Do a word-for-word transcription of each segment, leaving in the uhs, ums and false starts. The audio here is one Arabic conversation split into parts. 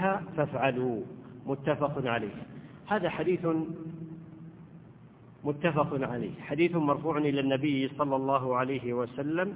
بها فافعلوا. متفق عليه. هذا حديث متفق عليه، حديث مرفوع إلى النبي صلى الله عليه وسلم،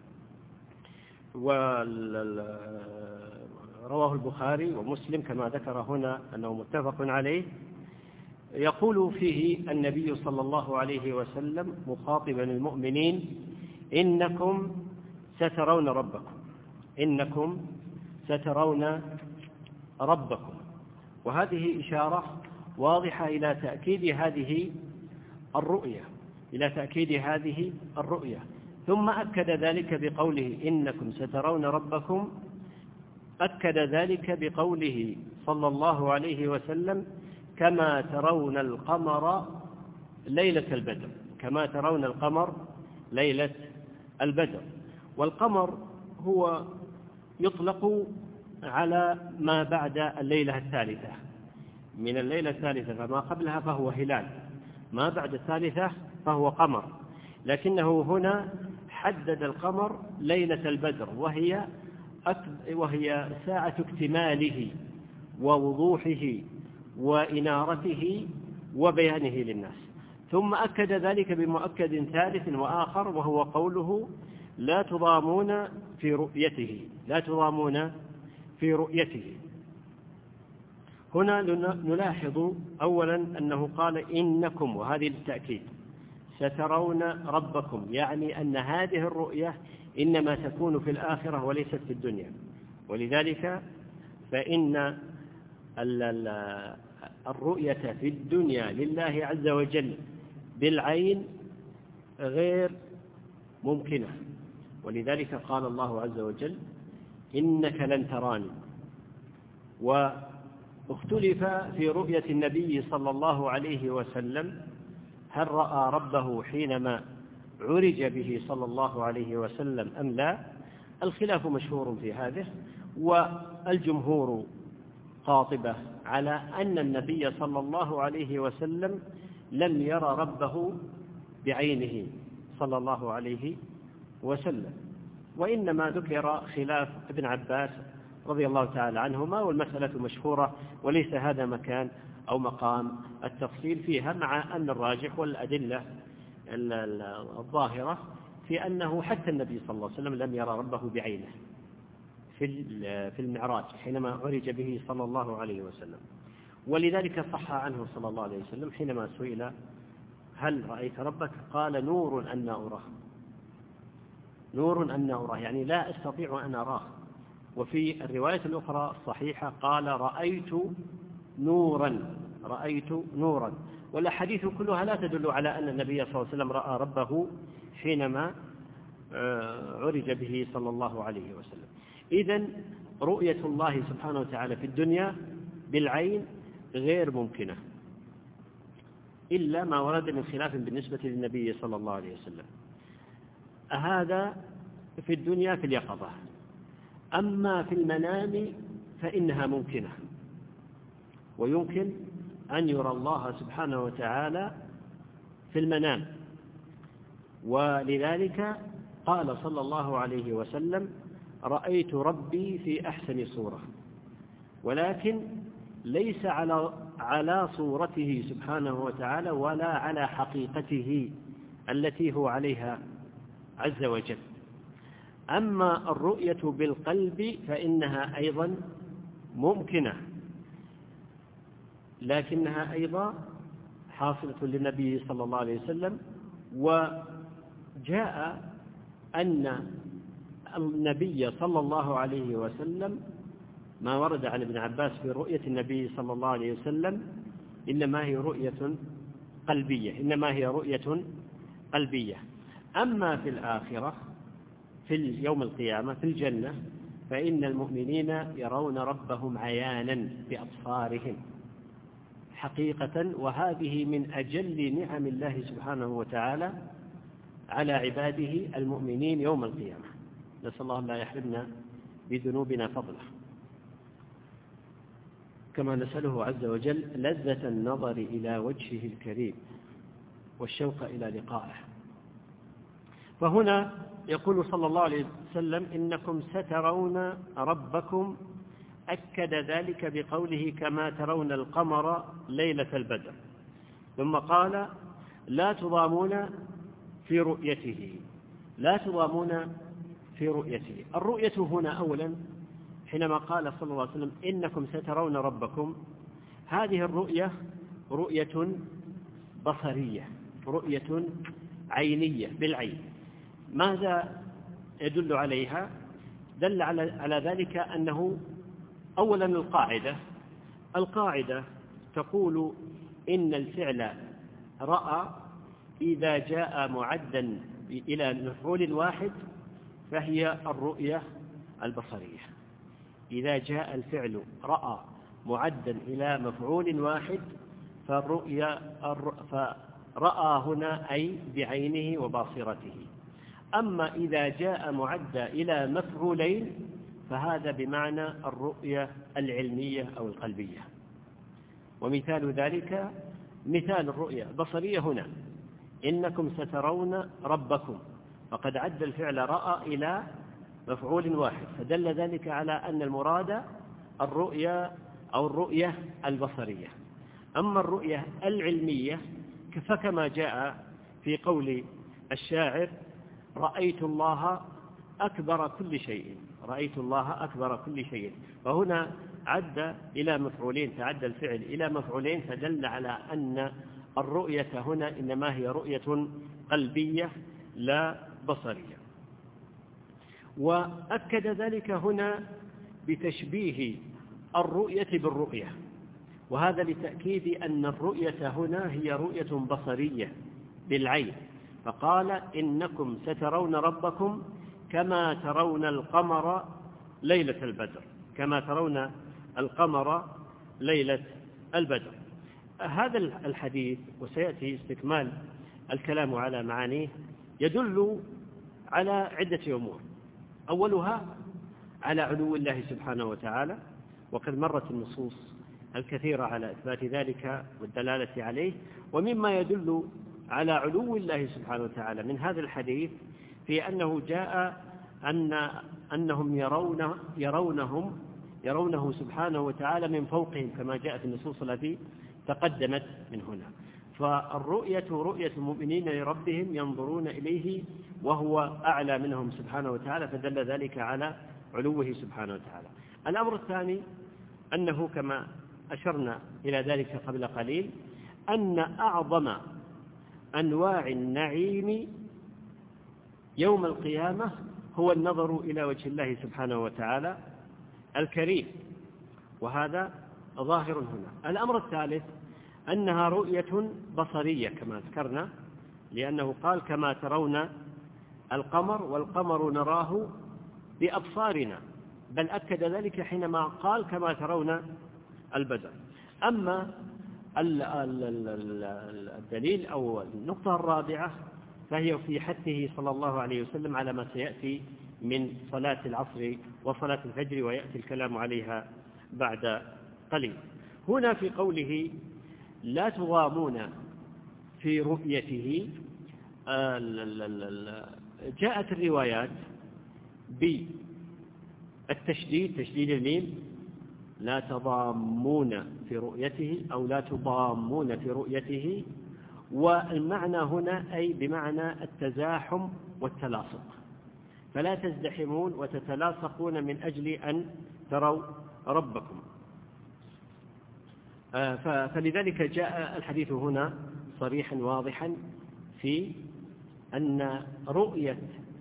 ورواه البخاري ومسلم كما ذكر هنا أنه متفق عليه. يقول فيه النبي صلى الله عليه وسلم مخاطبا المؤمنين: إنكم سترون ربكم إنكم سترون ربكم. وهذه إشارة واضحة إلى تأكيد هذه الرؤية إلى تأكيد هذه الرؤية ثم أكد ذلك بقوله: إنكم سترون ربكم. أكد ذلك بقوله صلى الله عليه وسلم: كما ترون القمر ليلة البدر كما ترون القمر ليلة البدر. والقمر هو يطلق على ما بعد الليلة الثالثة، من الليلة الثالثة فما قبلها فهو هلال، ما بعد الثالثة فهو قمر، لكنه هنا حدد القمر ليلة البدر، وهي وهي ساعة اكتماله ووضوحه وإنارته وبيانه للناس. ثم أكد ذلك بمؤكد ثالث وآخر، وهو قوله: لا تضامون في رؤيته لا تضامون في رؤيته. هنا نلاحظ أولا أنه قال إنكم، وهذه للتأكيد، سترون ربكم، يعني أن هذه الرؤية إنما تكون في الآخرة وليست في الدنيا. ولذلك فإن الرؤية في الدنيا لله عز وجل بالعين غير ممكنة، ولذلك قال الله عز وجل: إنك لن تراني. واختلف في رؤية النبي صلى الله عليه وسلم هل رأى ربه حينما عرج به صلى الله عليه وسلم أم لا. الخلاف مشهور في هذا، والجمهور قاطبة على أن النبي صلى الله عليه وسلم لم يرى ربه بعينه صلى الله عليه وسلم، وإنما ذكر خلاف ابن عباس رضي الله تعالى عنهما، والمسألة مشهورة وليس هذا مكان أو مقام التفصيل فيها، مع أن الراجح والأدلة الظاهرة في أنه حتى النبي صلى الله عليه وسلم لم يرى ربه بعينه في المعراج حينما عرج به صلى الله عليه وسلم. ولذلك صح عنه صلى الله عليه وسلم حينما سئل: هل رأيت ربك؟ قال: نور أن أراه نور أن أراه يعني لا أستطيع أن أراه. وفي الرواية الأخرى الصحيحة قال: رأيت نورا رأيت نورا. والأحاديث كلها لا تدل على أن النبي صلى الله عليه وسلم رأى ربه حينما عرج به صلى الله عليه وسلم. إذن رؤية الله سبحانه وتعالى في الدنيا بالعين غير ممكنة، إلا ما ورد من خلاف بالنسبة للنبي صلى الله عليه وسلم. هذا في الدنيا في اليقظة. أما في المنام فإنها ممكنة، ويمكن أن يرى الله سبحانه وتعالى في المنام. ولذلك قال صلى الله عليه وسلم: رأيت ربي في أحسن صورة، ولكن ليس على على صورته سبحانه وتعالى ولا على حقيقته التي هو عليها عز وجل. أما الرؤية بالقلب فإنها أيضا ممكنة، لكنها أيضا حاصلة للنبي صلى الله عليه وسلم. وجاء أن النبي صلى الله عليه وسلم ما ورد عن ابن عباس في رؤية النبي صلى الله عليه وسلم إنما هي رؤية قلبية إنما هي رؤية قلبية. أما في الآخرة في يوم القيامة في الجنة فإن المؤمنين يرون ربهم عيانا بأبصارهم حقيقة، وهذه من أجل نعم الله سبحانه وتعالى على عباده المؤمنين يوم القيامة. نسأل الله لا يحرمنا بذنوبنا فضله، كما نسأله عز وجل لذة النظر إلى وجهه الكريم والشوق إلى لقائه. فهنا يقول صلى الله عليه وسلم: إنكم سترون ربكم، أكد ذلك بقوله كما ترون القمر ليلة البدر، ثم قال لا تضامون في رؤيته، لا تضامون في رؤيته. الرؤية هنا أولا حينما قال صلى الله عليه وسلم إنكم سترون ربكم، هذه الرؤية رؤية بصرية، رؤية عينية بالعين. ماذا يدل عليها؟ دل على على ذلك أنه أولا القاعدة القاعدة تقول إن الفعل رأى إذا جاء معدا إلى مفعول واحد فهي الرؤية البصرية. إذا جاء الفعل رأى معدا إلى مفعول واحد فالرؤية فرأى هنا أي بعينه وباصرته. أما إذا جاء معدا إلى مفعولين فهذا بمعنى الرؤية العلمية أو القلبية. ومثال ذلك مثال الرؤية البصرية هنا إنكم سترون ربكم، فقد عد الفعل رأى إلى مفعول واحد، فدل ذلك على أن المراد الرؤية أو الرؤية البصرية. أما الرؤية العلمية فكما جاء في قول الشاعر رأيت الله أكبر كل شيء، رأيت الله أكبر كل شيء، فهنا عد إلى مفعولين، تعد الفعل إلى مفعولين، فدل على أن الرؤية هنا إنما هي رؤية قلبية لا بصرية. وأكد ذلك هنا بتشبيه الرؤية بالرؤية، وهذا لتأكيد أن الرؤية هنا هي رؤية بصرية بالعين، فقال إنكم سترون ربكم كما ترون القمر ليلة البدر، كما ترون القمر ليلة البدر. هذا الحديث وسيأتي استكمال الكلام على معانيه يدل على عدة أمور. أولها على علو الله سبحانه وتعالى، وقد مرت النصوص الكثيرة على إثبات ذلك والدلالة عليه. ومما يدل على علو الله سبحانه وتعالى من هذا الحديث في أنه جاء أن أنهم يرون يرونهم يرونه سبحانه وتعالى من فوقهم كما جاء في النصوص التي تقدمت من هنا. فالرؤية رؤية المؤمنين لربهم ينظرون إليه وهو أعلى منهم سبحانه وتعالى، فدل ذلك على علوه سبحانه وتعالى. الأمر الثاني أنه كما أشرنا إلى ذلك قبل قليل أن أعظم أنواع النعيم يوم القيامة هو النظر إلى وجه الله سبحانه وتعالى الكريم، وهذا ظاهر هنا. الأمر الثالث أنها رؤية بصرية كما ذكرنا، لأنه قال كما ترون القمر، والقمر نراه بأبصارنا، بل أكد ذلك حينما قال كما ترون البدر. أما الدليل أو النقطة الرابعة فهي في حثه صلى الله عليه وسلم على ما سيأتي من صلاة العصر وصلاة الفجر، ويأتي الكلام عليها بعد قليل. هنا في قوله لا تضامون في رؤيته جاءت الروايات بالتشديد، تشديد الميم، لا تضامون في رؤيته أو لا تضامون في رؤيته، والمعنى هنا أي بمعنى التزاحم والتلاصق، فلا تزدحمون وتتلاصقون من أجل أن تروا ربكم. فلذلك جاء الحديث هنا صريحا واضحا في أن رؤية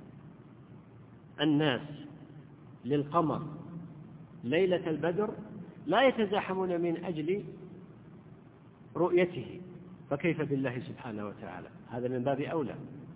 الناس للقمر ليلة البدر لا يتزاحمون من أجل رؤيته، فكيف بالله سبحانه وتعالى؟ هذا من باب أولى.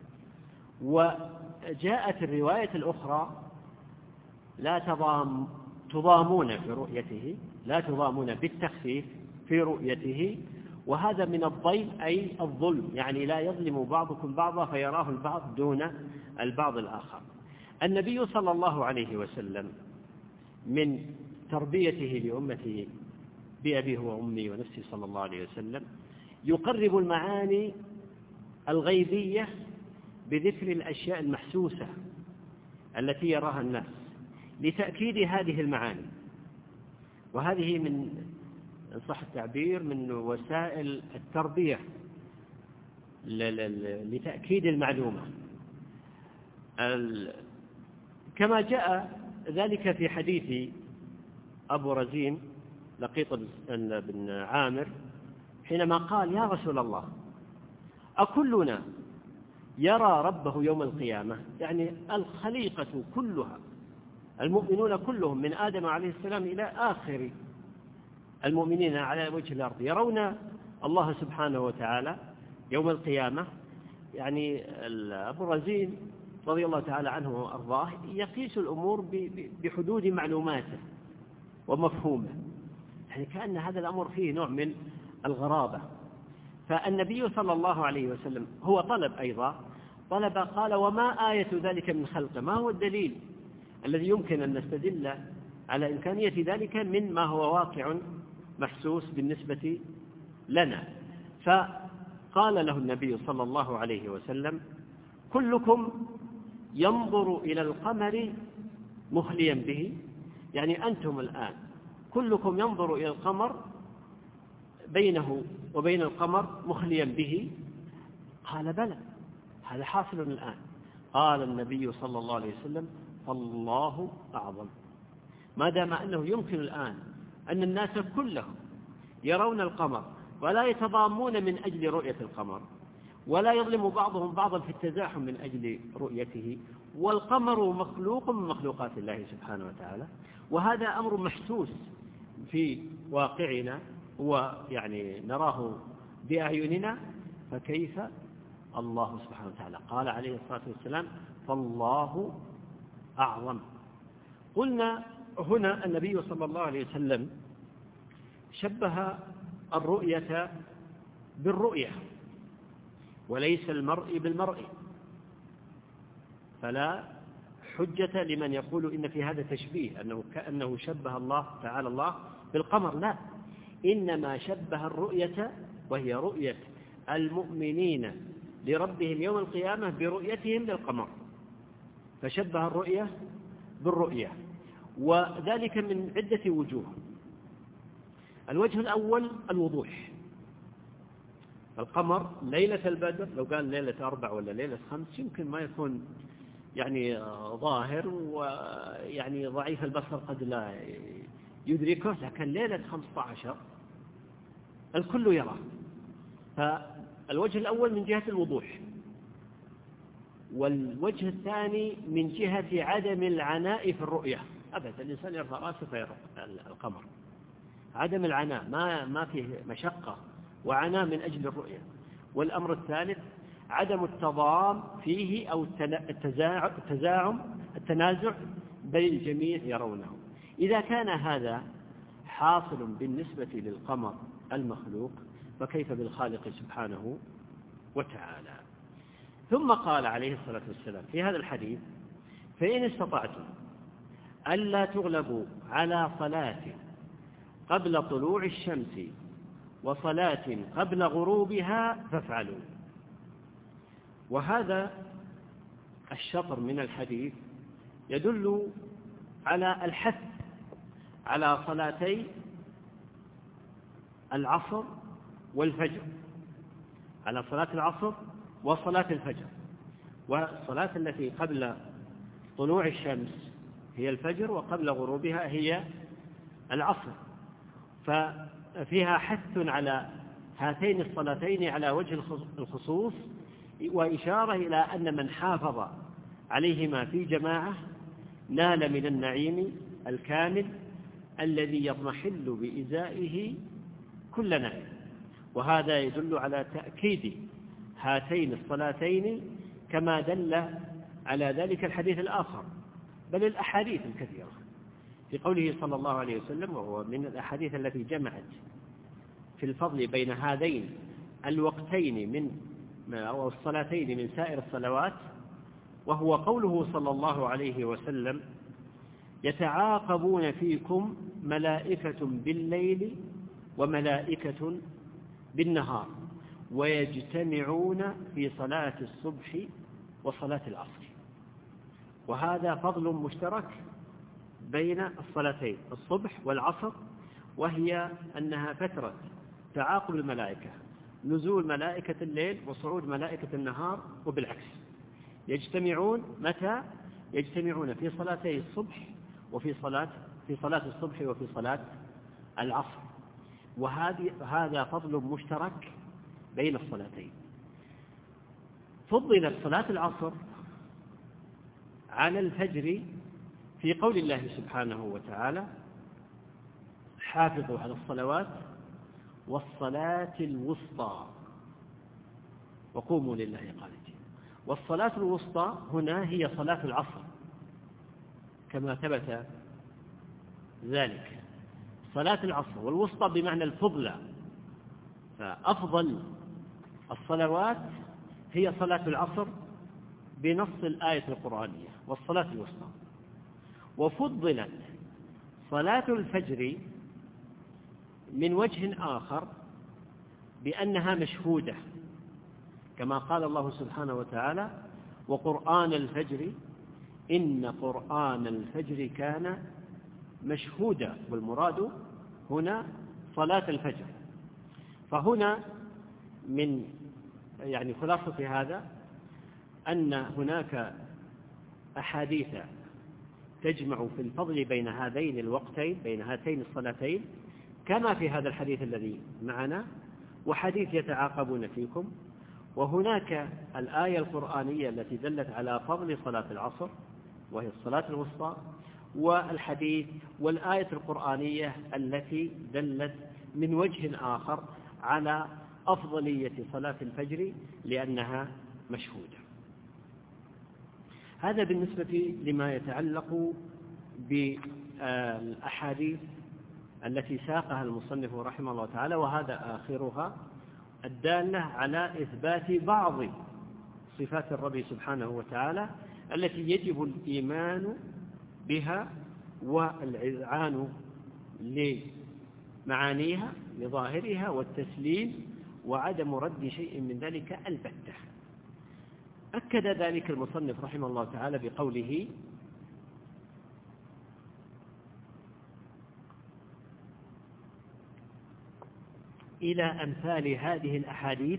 وجاءت الرواية الأخرى لا تضام تضامون في رؤيته، لا تضامون بالتخفيف في رؤيته، وهذا من الضيم أي الظلم، يعني لا يظلم بعضكم بعضا فيراه البعض دون البعض الآخر. النبي صلى الله عليه وسلم من تربيته لأمته بأبيه وأمي ونفسي صلى الله عليه وسلم يقرب المعاني الغيبية بذكر الأشياء المحسوسة التي يراها الناس لتأكيد هذه المعاني. وهذه من إن صح التعبير من وسائل التربية لتأكيد المعلومة، كما جاء ذلك في حديث أبو رزين لقيط بن عامر حينما قال: يا رسول الله، أكلنا يرى ربه يوم القيامة؟ يعني الخليقة كلها، المؤمنون كلهم من آدم عليه السلام إلى آخر المؤمنين على وجه الأرض يرون الله سبحانه وتعالى يوم القيامة. يعني أبو رزين رضي الله تعالى عنه وأرضاه يقيس الأمور بحدود معلوماته ومفهومه، يعني كأن هذا الأمر فيه نوع من الغرابة. فالنبي صلى الله عليه وسلم هو طلب أيضا طلب قال: وما آية ذلك من خلقه؟ ما هو الدليل الذي يمكن أن نستدل على إمكانية ذلك من ما هو واقع محسوس بالنسبة لنا؟ فقال له النبي صلى الله عليه وسلم: كلكم ينظر إلى القمر مخليا به، يعني أنتم الآن كلكم ينظر إلى القمر بينه وبين القمر مخليا به. قال: بلى، هذا حاصل الآن. قال النبي صلى الله عليه وسلم: فالله أعظم. ما دام أنه يمكن الآن أن الناس كلهم يرون القمر ولا يتضامون من أجل رؤية القمر، ولا يظلم بعضهم بعضا في التزاحم من أجل رؤيته، والقمر مخلوق من مخلوقات الله سبحانه وتعالى، وهذا أمر محسوس في واقعنا ويعني نراه بأعيننا، فكيف الله سبحانه وتعالى؟ قال عليه الصلاة والسلام: فالله أعظم. قلنا هنا النبي صلى الله عليه وسلم شبه الرؤية بالرؤية وليس المرء بالمرء، فلا حجة لمن يقول إن في هذا تشبيه، أنه كأنه شبه الله تعالى الله بالقمر. لا، إنما شبه الرؤية وهي رؤية المؤمنين لربهم يوم القيامة برؤيتهم للقمر، فشبه الرؤية بالرؤية، وذلك من عدة وجوه. الوجه الأول الوضوح. القمر ليلة البدر لو قال ليلة أربع ولا ليلة خمس يمكن ما يكون يعني ظاهر، ويعني ضعيف البصر قد لا يدركه، لكن ليلة خمسة عشر الكل يرى. فالوجه الأول من جهة الوضوح، والوجه الثاني من جهة عدم العناء في الرؤية. أبدا الإنسان يرفع رأسه فيرى القمر، عدم العناء، ما ما فيه مشقة وعناء من أجل الرؤية. والأمر الثالث عدم التضام فيه أو التزاعم التنازع، بل الجميع يرونه. إذا كان هذا حاصل بالنسبة للقمر المخلوق، فكيف بالخالق سبحانه وتعالى؟ ثم قال عليه الصلاة والسلام في هذا الحديث: فإن استطعتم ألا تغلبوا على صلاة قبل طلوع الشمس وصلاة قبل غروبها فافعلوا. وهذا الشطر من الحديث يدل على الحث على صلاتي العصر والفجر، على صلاة العصر وصلاة الفجر. والصلاة التي قبل طلوع الشمس هي الفجر، وقبل غروبها هي العصر، ففيها حث على هاتين الصلاتين على وجه الخصوص، وإشارة إلى أن من حافظ عليهما في جماعة نال من النعيم الكامل الذي يضمحل بإزائه كل نعيم. وهذا يدل على تأكيد هاتين الصلاتين كما دل على ذلك الحديث الآخر، بل الأحاديث الكثيرة في قوله صلى الله عليه وسلم، وهو من الأحاديث التي جمعت في الفضل بين هذين الوقتين من أو الصلاتين من سائر الصلوات، وهو قوله صلى الله عليه وسلم: يتعاقبون فيكم ملائكة بالليل وملائكة بالنهار ويجتمعون في صلاة الصبح وصلاة العصر. وهذا فضل مشترك بين الصلاتين الصبح والعصر، وهي أنها فترة تعاقب الملائكة، نزول ملائكة الليل وصعود ملائكة النهار، وبالعكس يجتمعون متى؟ يجتمعون في صلاتي الصبح وفي صلاة في صلاة الصبح وفي صلاة العصر، وهذا فضل مشترك بين الصلاتين. فضلت صلاة العصر على الفجر في قول الله سبحانه وتعالى: حافظوا على الصلوات والصلاة الوسطى وقوموا لله قانتين. والصلاة الوسطى هنا هي صلاة العصر كما ثبت ذلك، صلاة العصر، والوسطى بمعنى الفضلى، فأفضل الصلوات هي صلاة العصر بنص الآية القرآنية والصلاة الوسطى. وفضلت صلاة الفجر من وجه آخر بأنها مشهودة، كما قال الله سبحانه وتعالى: وقرآن الفجر إن قرآن الفجر كان مشهودا، والمراد هنا صلاة الفجر. فهنا من يعني خلاصة هذا أن هناك أحاديث تجمع في الفضل بين هذين الوقتين، بين هاتين الصلاتين، كما في هذا الحديث الذي معنا، وحديث يتعاقبون فيكم. وهناك الآية القرآنية التي دلت على فضل صلاة العصر وهي الصلاة الوسطى، والحديث والآية القرآنية التي دلت من وجه آخر على أفضلية صلاة الفجر لأنها مشهودة. هذا بالنسبة لما يتعلق بالأحاديث التي ساقها المصنف رحمه الله تعالى، وهذا آخرها، الدالة على إثبات بعض صفات الرب سبحانه وتعالى التي يجب الإيمان بها والإذعان لمعانيها لظاهرها والتسليم وعدم رد شيء من ذلك البتة. أكد ذلك المصنف رحمه الله تعالى بقوله: إلى أمثال هذه الأحاديث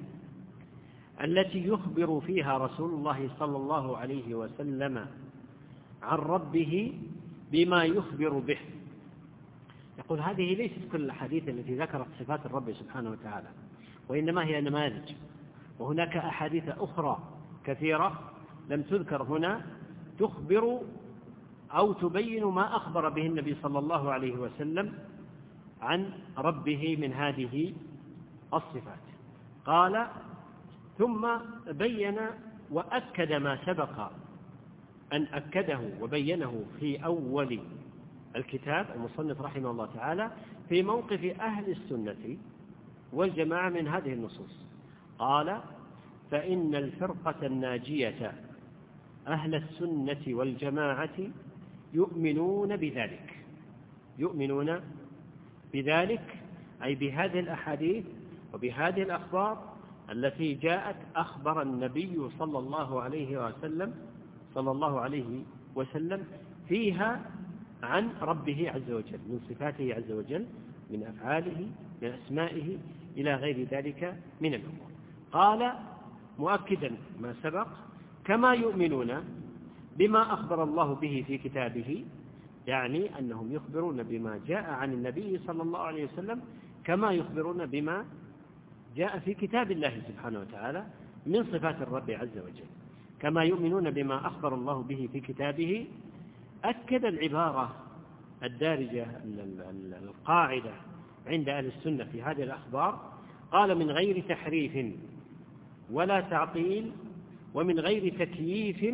التي يخبر فيها رسول الله صلى الله عليه وسلم عن ربه بما يخبر به. يقول هذه ليست كل الأحاديث التي ذكرت صفات الرب سبحانه وتعالى، وإنما هي نماذج، وهناك أحاديث أخرى كثيرة لم تذكر هنا تخبر أو تبين ما أخبر به النبي صلى الله عليه وسلم عن ربه من هذه الصفات. قال: ثم بين وأكد ما سبق أن أكده وبينه في أول الكتاب المصنف رحمه الله تعالى في موقف أهل السنة والجماعة من هذه النصوص. قال: فإن الفرقة الناجية أهل السنة والجماعة يؤمنون بذلك يؤمنون بذلك أي بهذه الأحاديث وبهذه الأخبار التي جاءت أخبر النبي صلى الله عليه وسلم صلى الله عليه وسلم فيها عن ربه عز وجل، من صفاته عز وجل، من أفعاله، من أسمائه، إلى غير ذلك من الأمور. قال مؤكدا ما سبق: كما يؤمنون بما أخبر الله به في كتابه، يعني أنهم يخبرون بما جاء عن النبي صلى الله عليه وسلم كما يخبرون بما جاء في كتاب الله سبحانه وتعالى من صفات الرب عز وجل. كما يؤمنون بما أخبر الله به في كتابه، أكد العبارة الدارجة القاعدة عند أهل السنة في هذه الأخبار. قال: من غير تحريف ولا تعطيل ومن غير تكييف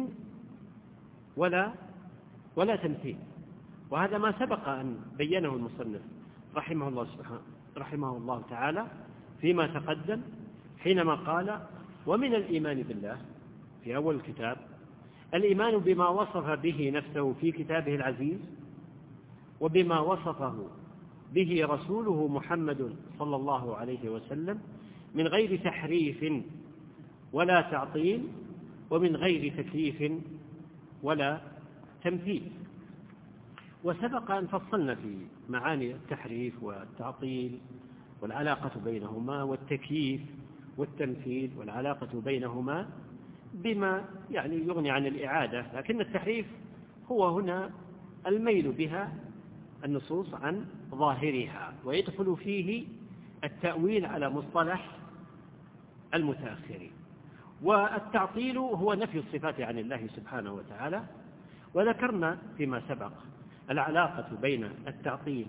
ولا ولا تمثيل. وهذا ما سبق أن بينه المصنف رحمه الله سبحانه رحمه الله تعالى فيما تقدم، حينما قال: ومن الإيمان بالله في أول الكتاب الإيمان بما وصف به نفسه في كتابه العزيز وبما وصفه به رسوله محمد صلى الله عليه وسلم من غير تحريف ولا تعطيل ومن غير تكييف ولا تمثيل. وسبق أن فصلنا في معاني التحريف والتعطيل والعلاقة بينهما والتكييف والتمثيل والعلاقة بينهما بما يعني يغني عن الإعادة، لكن التحريف هو هنا الميل بها النصوص عن ظاهرها، ويدخل فيه التأويل على مصطلح المتأخرين. والتعطيل هو نفي الصفات عن الله سبحانه وتعالى، وذكرنا فيما سبق العلاقة بين التعطيل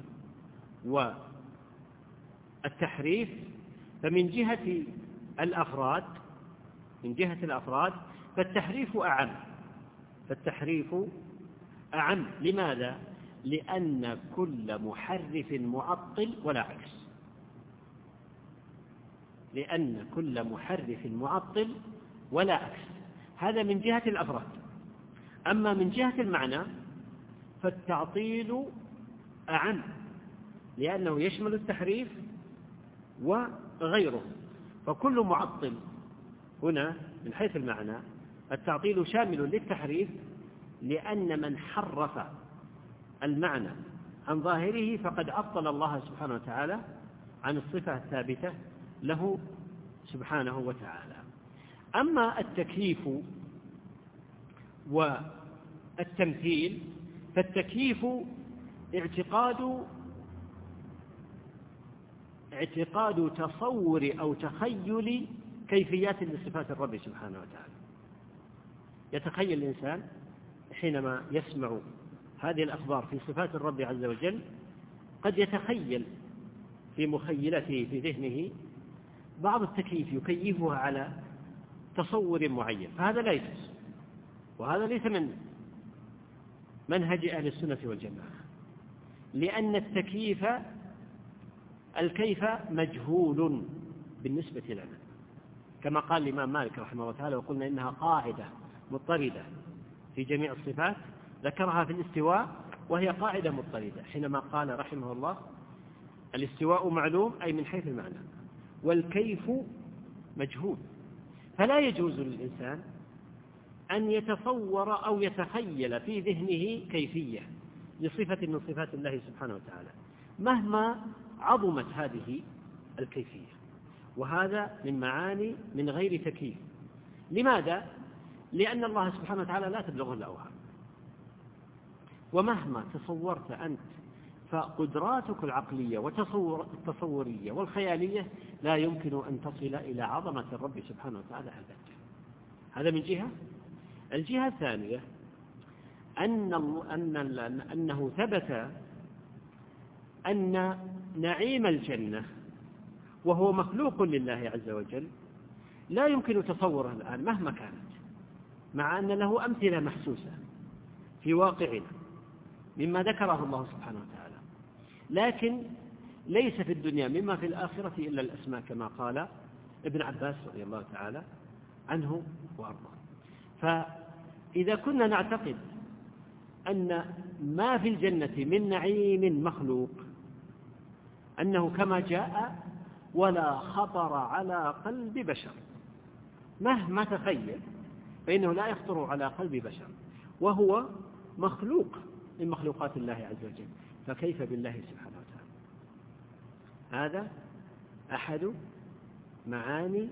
والتحريف. فمن جهة الأفراد من جهة الأفراد فالتحريف أعم فالتحريف أعم لماذا؟ لأن كل محرف معطل ولا عكس لأن كل محرف معطل ولا عكس هذا من جهة الأفراد. أما من جهة المعنى فالتعطيل أعم، لأنه يشمل التحريف وغيره، فكل معطل هنا من حيث المعنى التعطيل شامل للتحريف، لأن من حرف المعنى عن ظاهره فقد عطل الله سبحانه وتعالى عن الصفة الثابتة له سبحانه وتعالى. أما التكييف والتمثيل فالتكييف اعتقاد اعتقاد تصور أو تخيل كيفيات لصفات الرب سبحانه وتعالى. يتخيل الإنسان حينما يسمع هذه الأخبار في صفات الرب عز وجل، قد يتخيل في مخيلته في ذهنه بعض التكييف يكيفها على تصور معين، فهذا لا يجوز، وهذا ليس من منهج أهل السنة والجماعة، لأن التكييف الكيف مجهول بالنسبة لنا، كما قال الإمام مالك رحمه الله تعالى: وقلنا إنها قاعدة مضطردة في جميع الصفات، ذكرها في الاستواء وهي قاعدة مضطردة، حينما قال رحمه الله: الاستواء معلوم أي من حيث المعنى، والكيف مجهول. فلا يجوز للإنسان أن يتصور أو يتخيل في ذهنه كيفية لصفة من صفات الله سبحانه وتعالى مهما عظمت هذه الكيفية، وهذا من معاني من غير تكييف. لماذا؟ لأن الله سبحانه وتعالى لا تبلغه الأوهام، ومهما تصورت أنت فقدراتك العقلية والتصورية والخيالية لا يمكن أن تصل إلى عظمة الرب سبحانه وتعالى أبدا. هذا من جهة. الجهة الثانية أن أن أنه ثبت أن نعيم الجنة وهو مخلوق لله عز وجل لا يمكن تصوره الآن مهما كانت، مع أن له أمثلة محسوسة في واقعنا مما ذكره الله سبحانه وتعالى، لكن ليس في الدنيا مما في الآخرة إلا الأسماء، كما قال ابن عباس رضي الله تعالى عنه وأرضاه. فإذا كنا نعتقد أن ما في الجنة من نعيم مخلوق أنه كما جاء ولا خطر على قلب بشر، مهما تخيل فإنه لا يخطر على قلب بشر، وهو مخلوق من مخلوقات الله عز وجل، فكيف بالله سبحانه وتعالى؟ هذا أحد معاني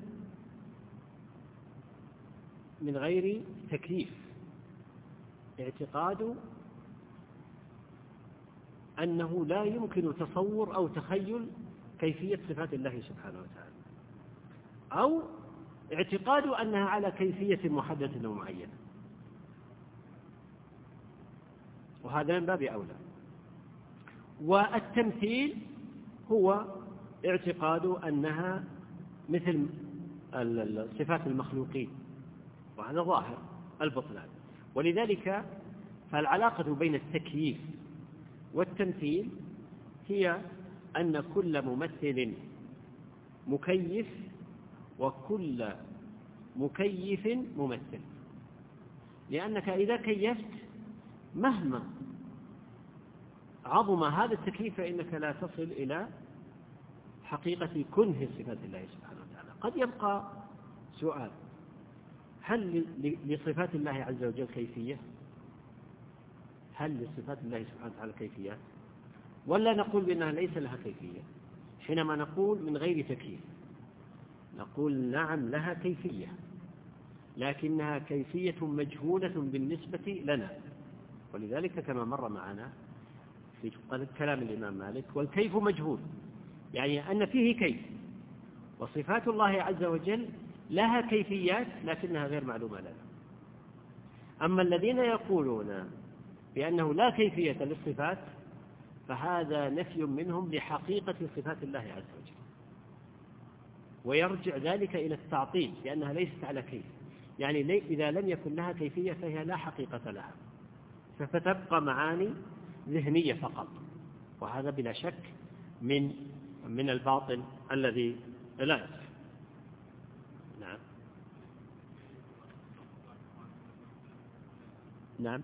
من غير تكييف، اعتقاد أنه لا يمكن تصور أو تخيل كيفية صفات الله سبحانه وتعالى، أو اعتقاد أنها على كيفية محددة ومعينة، وهذا من باب أولى. والتمثيل هو اعتقاد أنها مثل صفات المخلوقين، وهذا ظاهر البطلان. ولذلك فالعلاقة بين التكييف والتمثيل هي أن كل ممثل مكيف وكل مكيف ممثل، لأنك إذا كيفت مهما عظم هذا التكييف فإنك لا تصل إلى حقيقة كنه صفات الله سبحانه وتعالى. قد يبقى سؤال: هل لصفات الله عز وجل كيفية؟ هل لصفات الله سبحانه وتعالى كيفيات ولا نقول بأنها ليس لها كيفية؟ حينما نقول من غير تكييف نقول نعم لها كيفية، لكنها كيفية مجهولة بالنسبة لنا، ولذلك كما مر معنا في كلام الإمام مالك والكيف مجهول، يعني أن فيه كيف، وصفات الله عز وجل لها كيفيات لكنها غير معلومة لنا. أما الذين يقولون بأنه لا كيفية للصفات فهذا نفي منهم لحقيقة صفات الله عز وجل، ويرجع ذلك إلى التعطيل لأنها ليست على كيف، يعني إذا لم يكن لها كيفية فهي لا حقيقة لها، فتبقى معاني ذهنية فقط، وهذا بلا شك من من الباطل الذي لا يصح. نعم نعم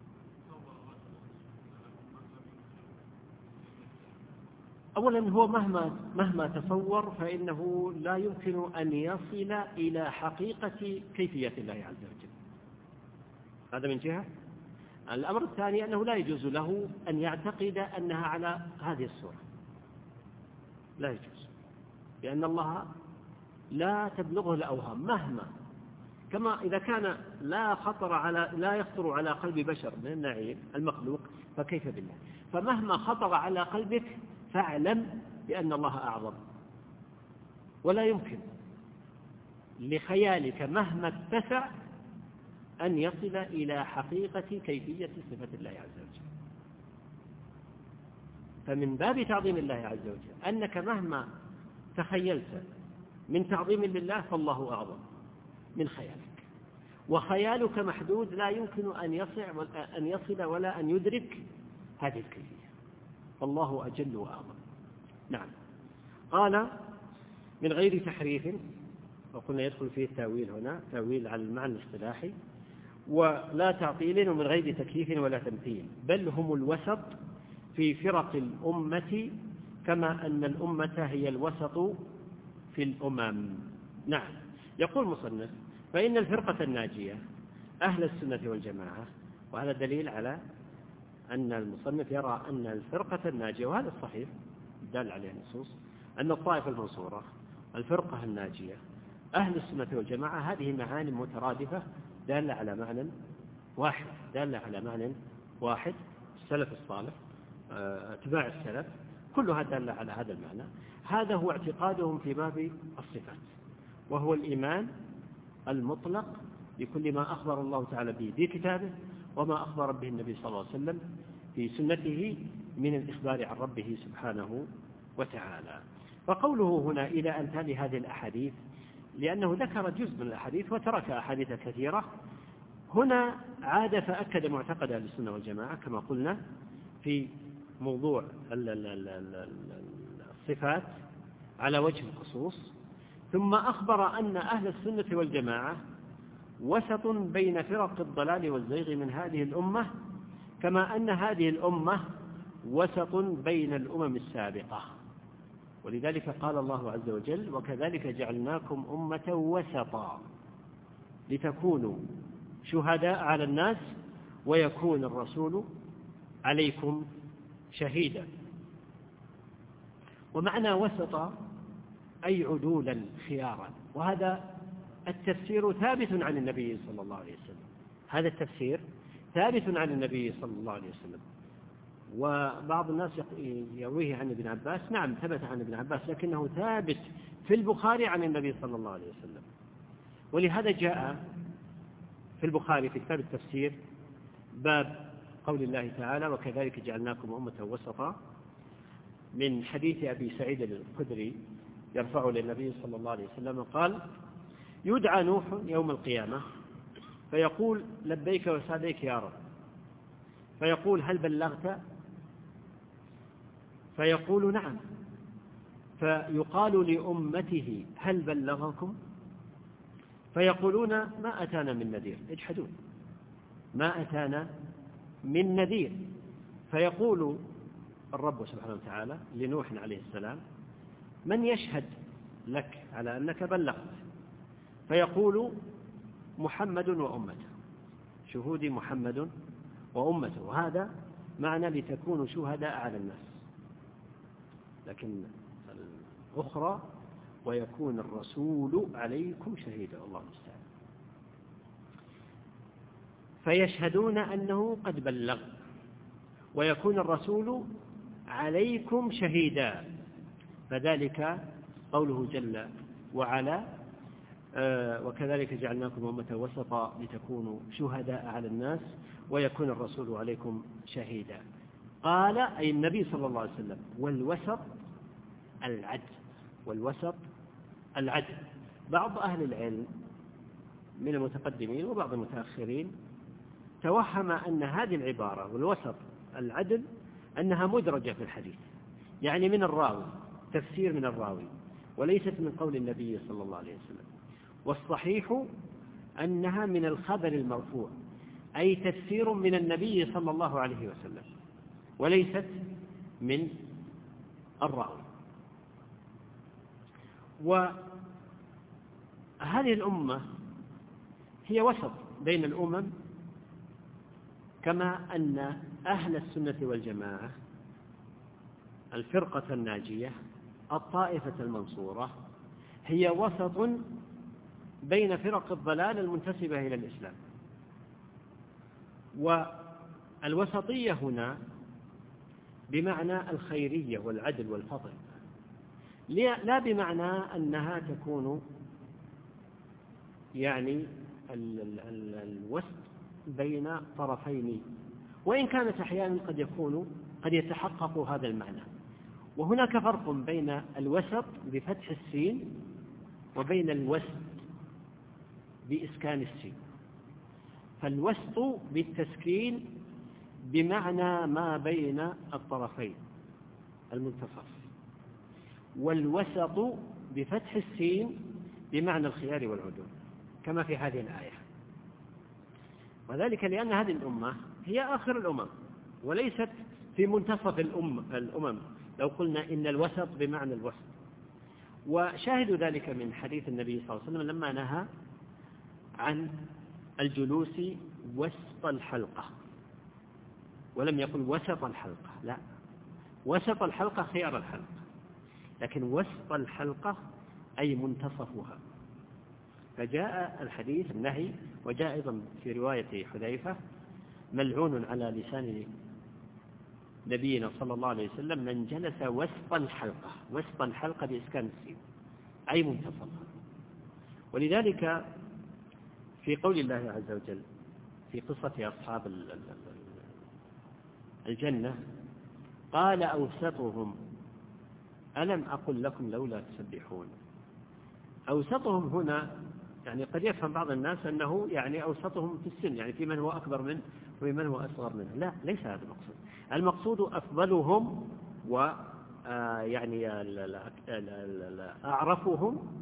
أولا هو مهما مهما تصور فإنه لا يمكن أن يصل إلى حقيقة كيفية الله عز وجل، هذا من جهة. الأمر الثاني أنه لا يجوز له أن يعتقد أنها على هذه الصورة، لا يجوز، لأن الله لا تبلغه الأوهام مهما، كما إذا كان لا خطر على لا يخطر على قلب بشر من النعيم المخلوق فكيف بالله؟ فمهما خطر على قلبك فاعلم بأن الله أعظم، ولا يمكن لخيالك مهما اتسع أن يصل إلى حقيقة كيفية صفة الله عز وجل. فمن باب تعظيم الله عز وجل أنك مهما تخيلت من تعظيم لله فالله أعظم من خيالك، وخيالك محدود لا يمكن أن يصل أن يصل ولا أن يدرك هذه الكيفية، فالله أجل وأعظم. نعم. قال من غير تحريف، وقلنا يدخل فيه التأويل هنا، تأويل على المعنى الاصطلاحي، ولا تعطيل ومن غير تكييف ولا تمثيل، بل هم الوسط في فرق الأمة كما أن الأمة هي الوسط في الأمم. نعم. يقول مصنف فإن الفرقة الناجية أهل السنة والجماعة، وهذا دليل على أن المصنف يرى أن الفرقة الناجية، وهذا الصحيح دل عليه النصوص، أن الطائفة المنصورة الفرقة الناجية أهل السنة والجماعة، هذه معاني مترادفة دالة على معنى واحد، دالة على معنى واحد، السلف الصالح اتباع السلف كلها دالة على هذا المعنى. هذا هو اعتقادهم في باب الصفات، وهو الإيمان المطلق بكل ما أخبر الله تعالى به في كتابه وما أخبر به النبي صلى الله عليه وسلم في سنته من الإخبار عن ربه سبحانه وتعالى. فقوله هنا إلى أن تالي هذه الأحاديث، لأنه ذكر جزء من الأحاديث وترك أحاديث كثيرة، هنا عاد فأكد معتقد أهل السنة والجماعة كما قلنا في موضوع الصفات على وجه الخصوص، ثم أخبر أن أهل السنة والجماعة وسط بين فرق الضلال والزيغ من هذه الأمة، كما أن هذه الأمة وسط بين الأمم السابقة. ولذلك قال الله عز وجل وكذلك جعلناكم أمة وسطا لتكونوا شهداء على الناس ويكون الرسول عليكم شهيدا. ومعنى وسطا أي عدولا خيارا، وهذا التفسير ثابت عن النبي صلى الله عليه وسلم، هذا التفسير ثابت عن النبي صلى الله عليه وسلم. وبعض الناس يرويه عن ابن عباس، نعم ثبت عن ابن عباس، لكنه ثابت في البخاري عن النبي صلى الله عليه وسلم. ولهذا جاء في البخاري في كتاب التفسير باب قول الله تعالى وكذلك جعلناكم أمة وسطا، من حديث أبي سعيد الخدري يرفعه للنبي صلى الله عليه وسلم قال يدعى نوح يوم القيامة فيقول لبيك وسعديك يا رب، فيقول هل بلغت؟ فيقول نعم، فيقال لأمته هل بلغكم؟ فيقولون ما أتانا من نذير، يجحدون ما أتانا من نذير. فيقول الرب سبحانه وتعالى لنوح عليه السلام من يشهد لك على أنك بلغت؟ فيقول محمد وأمته، شهودي محمد وأمته، وهذا معنى لتكونوا شهداء على الناس. لكن الأخرى ويكون الرسول عليكم شهيدا، الله المستعان. فيشهدون أنه قد بلغ، ويكون الرسول عليكم شهيدا، فذلك قوله جل وعلا آه وكذلك جعلناكم أمة وسطا لتكونوا شهداء على الناس ويكون الرسول عليكم شهيدا. قال أي النبي صلى الله عليه وسلم: والوسط العدل، والوسط العدل. بعض أهل العلم من المتقدمين وبعض المتأخرين توهم أن هذه العبارة والوسط العدل أنها مدرجة في الحديث، يعني من الراوي، تفسير من الراوي، وليست من قول النبي صلى الله عليه وسلم. والصحيح أنها من الخبر المرفوع، أي تفسير من النبي صلى الله عليه وسلم، وليست من الراوي. وهذه الأمة هي وسط بين الأمم، كما أن أهل السنة والجماعة الفرقة الناجية الطائفة المنصورة هي وسط بين فرق الضلال المنتسبة إلى الإسلام. والوسطية هنا بمعنى الخيرية والعدل والفضل، لا بمعنى أنها تكون يعني الوسط بين طرفين، وإن كانت أحيانا قد يكون قد يتحقق هذا المعنى. وهناك فرق بين الوسط بفتح السين وبين الوسط بإسكان السين. فالوسط بالتسكين بمعنى ما بين الطرفين المنتصف، والوسط بفتح السين بمعنى الخيار والعدول، كما في هذه الآية. وذلك لأن هذه الأمة هي آخر الأمم وليست في منتصف الأم الأمم لو قلنا إن الوسط بمعنى الوسط. وشاهد ذلك من حديث النبي صلى الله عليه وسلم لما نهى عن الجلوس وسط الحلقة، ولم يقل وسط الحلقة، لا، وسط الحلقة خيار الحلقة، لكن وسط الحلقة أي منتصفها. فجاء الحديث النهي، وجاء أيضا في رواية حذيفة: ملعون على لسان نبينا صلى الله عليه وسلم من جلس وسط الحلقة، وسط الحلقة بإسكان السين أي منتصفها. ولذلك في قول الله عز وجل في قصة أصحاب الجنة: قال أوسطهم ألم أقل لكم لولا تسبحون. أوسطهم هنا يعني قد يفهم بعض الناس أنه يعني أوسطهم في السن، يعني في من هو أكبر منه وفي من هو أصغر منه. لا، ليس هذا المقصود. المقصود أفضلهم و يعني أعرفهم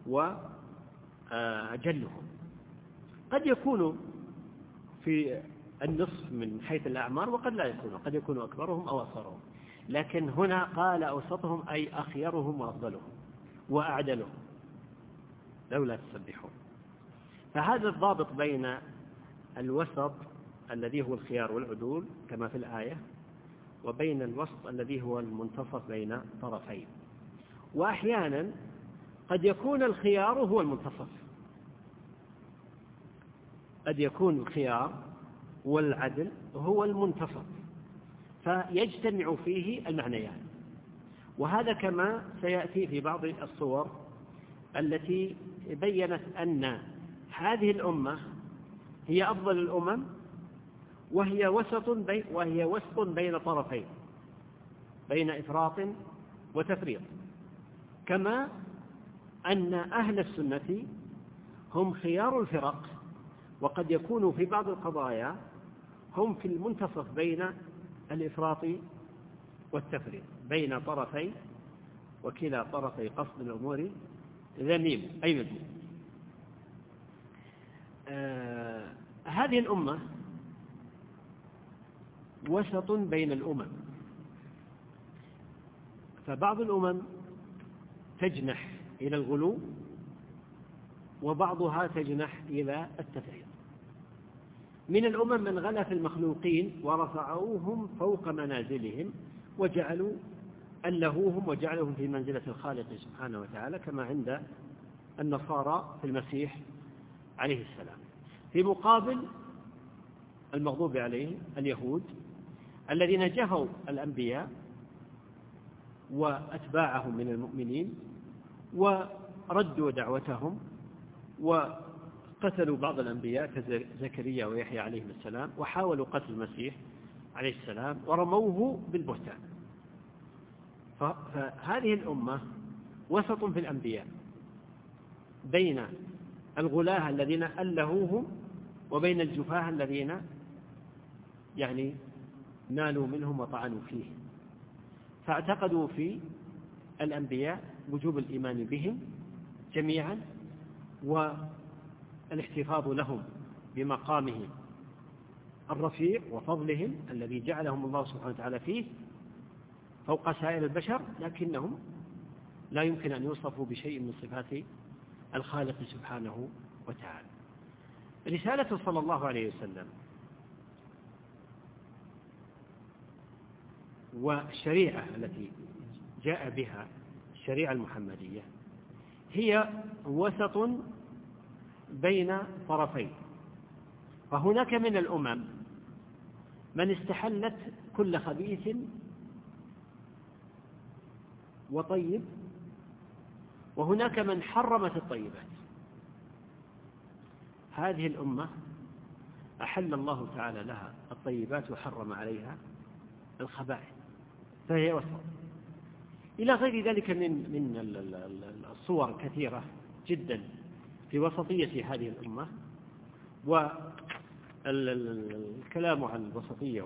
وأجلهم. قد يكون في النصف من حيث الأعمار وقد لا يكونوا، قد يكونوا أكبرهم أو أصغرهم، لكن هنا قال أوسطهم أي أخيرهم وأفضلهم وأعدلهم لولا تسبحون. فهذا الضابط بين الوسط الذي هو الخيار والعدول كما في الآية، وبين الوسط الذي هو المنتصف بين طرفين. وأحيانا قد يكون الخيار هو المنتصف، قد يكون الخيار والعدل هو المنتصف، فيجتمع فيه المعنيان. وهذا كما سيأتي في بعض الصور التي بيّنت أن هذه الأمة هي أفضل الأمم، وهي وسط بين وهي وسط بين طرفين، بين إفراط وتفريط، كما أن أهل السنة هم خيار الفرق، وقد يكونوا في بعض القضايا هم في المنتصف بين الإفراط والتفريط، بين طرفي، وكلا طرفي قصد الأمور ذميم أي مذموم. آه هذه الأمة وسط بين الأمم، فبعض الأمم تجنح إلى الغلو وبعضها تجنح إلى التفريط. من الأمم من غلا في المخلوقين ورفعوهم فوق منازلهم وجعلوا ألهوهم وجعلهم في منزلة الخالق سبحانه وتعالى، كما عند النصارى في المسيح عليه السلام. في مقابل المغضوب عليهم اليهود الذين جهوا الأنبياء وأتباعهم من المؤمنين وردوا دعوتهم وقتلوا بعض الأنبياء كزكريا ويحيى عليهم السلام، وحاولوا قتل المسيح عليه السلام ورموه بالبهتان. فهذه الأمة وسط في الأنبياء بين الغلاة الذين ألهوهم وبين الجفاة الذين يعني نالوا منهم وطعنوا فيه، فاعتقدوا في الأنبياء وجوب الإيمان بهم جميعا والاحتفاظ لهم بمقامهم الرفيع وفضلهم الذي جعلهم الله سبحانه وتعالى فيه فوق سائر البشر، لكنهم لا يمكن أن يوصفوا بشيء من صفات الخالق سبحانه وتعالى. رسالة صلى الله عليه وسلم والشريعة التي جاء بها الشريعة المحمدية هي وسط بين طرفين. فهناك من الأمم من استحلت كل خبيث وطيب، وهناك من حرمت الطيبات. هذه الأمة أحل الله تعالى لها الطيبات وحرم عليها الخبائث، فهي وسط. إلى غير ذلك من من الصور كثيرة جدا في وسطية هذه الأمة، والكلام عن الوسطية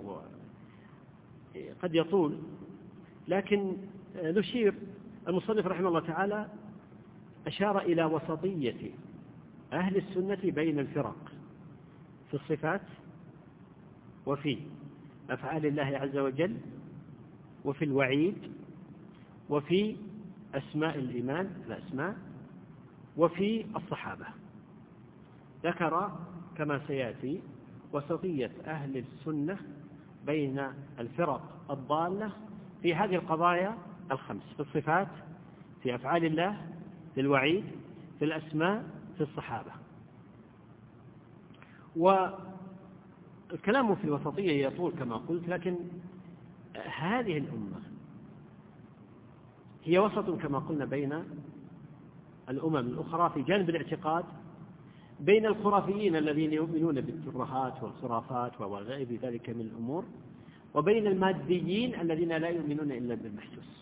قد يطول، لكن نشير. المصنف رحمه الله تعالى أشار إلى وسطية أهل السنة بين الفرق في الصفات وفي أفعال الله عز وجل وفي الوعيد وفي أسماء الإيمان الأسماء وفي الصحابة. ذكر كما سيأتي وسطية أهل السنة بين الفرق الضالة في هذه القضايا الخمس: في الصفات، في أفعال الله، في الوعيد، في الأسماء، في الصحابة. والكلام في الوسطية يطول كما قلت، لكن هذه الأمة هي وسط كما قلنا بين الأمم الأخرى في جانب الاعتقاد، بين الخرافيين الذين يؤمنون بالترهات والخرافات وغير ذلك من الأمور، وبين الماديين الذين لا يؤمنون إلا بالمحسوس.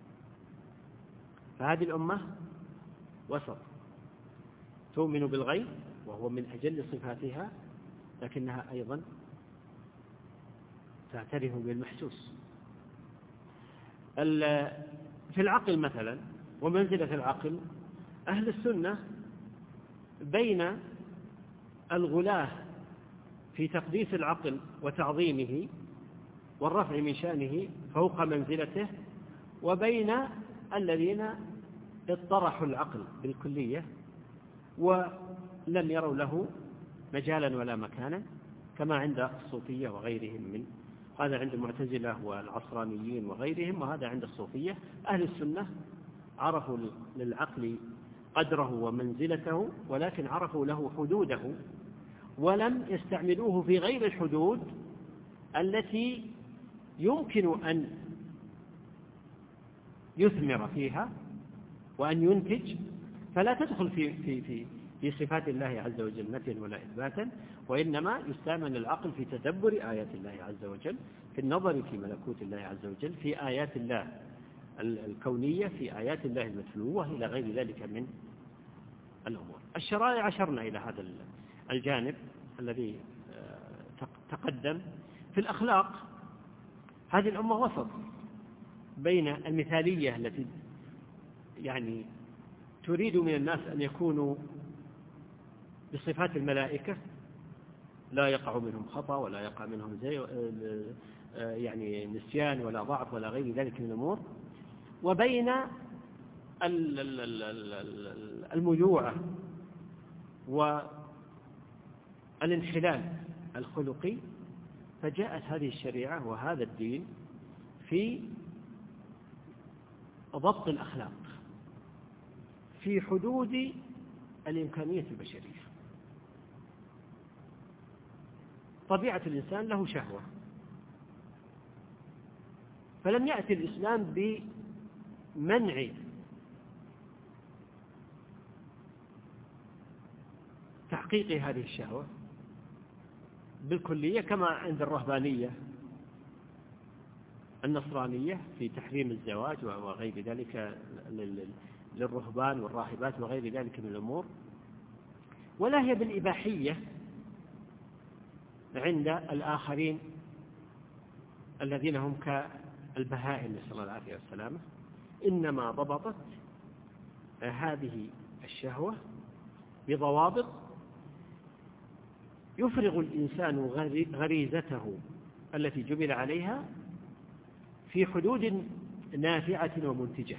فهذه الأمة وسط، تؤمن بالغيب وهو من أجل صفاتها، لكنها أيضا تعترف بالمحسوس. في العقل مثلا ومنزلة العقل، أهل السنة بين الغلاة في تقديس العقل وتعظيمه والرفع من شأنه فوق منزلته، وبين الذين اطرحوا العقل بالكلية ولم يروا له مجالا ولا مكانا، كما عند الصوفية وغيرهم، من هذا عند المعتزلة والعصرانيين وغيرهم، وهذا عند الصوفية. أهل السنة عرفوا للعقل قدره ومنزلته، ولكن عرفوا له حدوده ولم يستعملوه في غير الحدود التي يمكن أن يثمر فيها وأن ينتج، فلا تدخل في في في في صفات الله عز وجل نفيا ولا إثباتا، وإنما يستعمل العقل في تدبر آيات الله عز وجل، في النظر في ملكوت الله عز وجل، في آيات الله الكونية، في آيات الله المتلوة، إلى غير ذلك من الأمور. الشرائع عشرنا إلى هذا الجانب الذي تقدم. في الأخلاق هذه الأمة وسط بين المثالية التي يعني تريد من الناس أن يكونوا بصفات الملائكة، لا يقع منهم خطأ ولا يقع منهم زي يعني نسيان ولا ضعف ولا غير ذلك من الأمور، وبين الميوعة والانحلال الخلقي، فجاءت هذه الشريعة وهذا الدين في ضبط الأخلاق في حدود الإمكانية البشرية. طبيعة الإنسان له شهوة، فلم يأتي الإسلام بمنع تحقيق هذه الشهوة بالكلية كما عند الرهبانية النصرانية في تحريم الزواج وغير ذلك للرهبان والراهبات وغير ذلك من الأمور، ولا هي بالإباحية عند الآخرين الذين هم كالبهائم نسأل الله العافية والسلامة. إنما ضبطت هذه الشهوة بضوابط يفرغ الإنسان غريزته التي جبل عليها في حدود نافعة ومنتجة،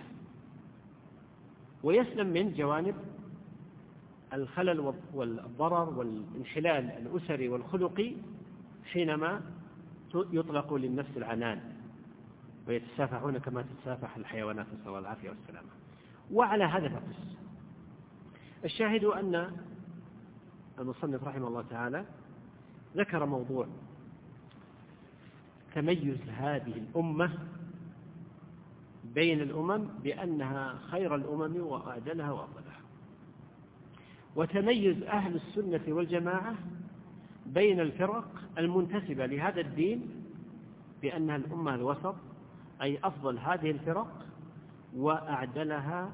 ويسلم من جوانب الخلل والضرر والانحلال الأسري والخلقي حينما يطلق للنفس العنان ويتسافحون كما تتسافح الحيوانات نسأل الله العافية والسلامة. وعلى هذا فقس. الشاهد أن المصنف رحمه الله تعالى ذكر موضوع تميز هذه الأمة بين الأمم بأنها خير الأمم وأعدلها وأفضلها، وتميز أهل السنة والجماعة بين الفرق المنتسبة لهذا الدين بأنها الأمة الوسط، أي أفضل هذه الفرق وأعدلها